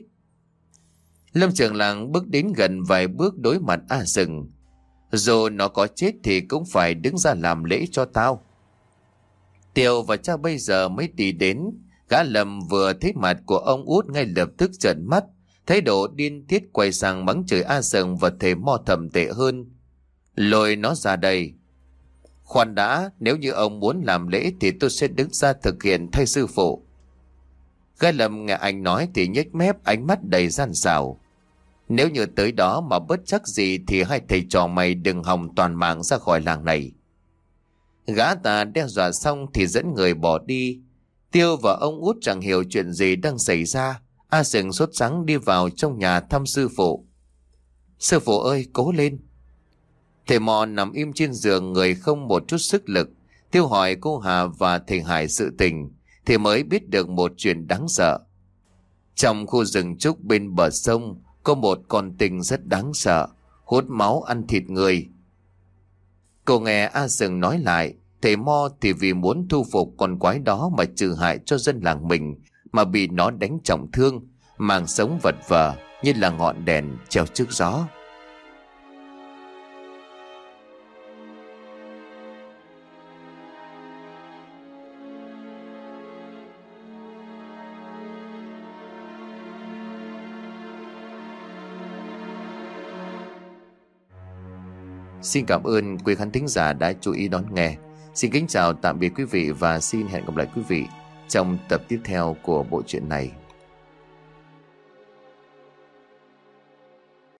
Lâm trưởng làng bước đến gần vài bước đối mặt A Sừng. Dù nó có chết thì cũng phải đứng ra làm lễ cho tao. Tiêu và cha bây giờ mới đi đến. Gã Lâm vừa thấy mặt của ông Út ngay lập tức trợn mắt, thái độ điên tiết quay sang mắng chửi A Sừng và thầy Mo thầm tệ hơn. Lôi nó ra đây. Khoan đã, nếu như ông muốn làm lễ thì tôi sẽ đứng ra thực hiện thay sư phụ. Gã Lâm nghe anh nói thì nhếch mép, ánh mắt đầy gian xảo. Nếu như tới đó mà bất chắc gì thì hai thầy trò mày đừng hòng toàn mạng ra khỏi làng này. Gã ta đe dọa xong thì dẫn người bỏ đi. Tiêu và ông Út chẳng hiểu chuyện gì đang xảy ra. A Sừng sốt sắng đi vào trong nhà thăm sư phụ. Sư phụ ơi, cố lên. Thầy Mò nằm im trên giường, người không một chút sức lực. Tiêu hỏi cô Hà và thầy Hải sự tình thì mới biết được một chuyện đáng sợ. Trong khu rừng trúc bên bờ sông có một con tinh rất đáng sợ, hút máu ăn thịt người. Cô nghe A Sừng nói lại, thầy Mo thì vì muốn thu phục con quái đó mà trừ hại cho dân làng mình, mà bị nó đánh trọng thương, màng sống vật vờ như là ngọn đèn treo trước gió. Xin cảm ơn quý khán thính giả đã chú ý đón nghe. Xin kính chào tạm biệt quý vị và xin hẹn gặp lại quý vị trong tập tiếp theo của bộ truyện này.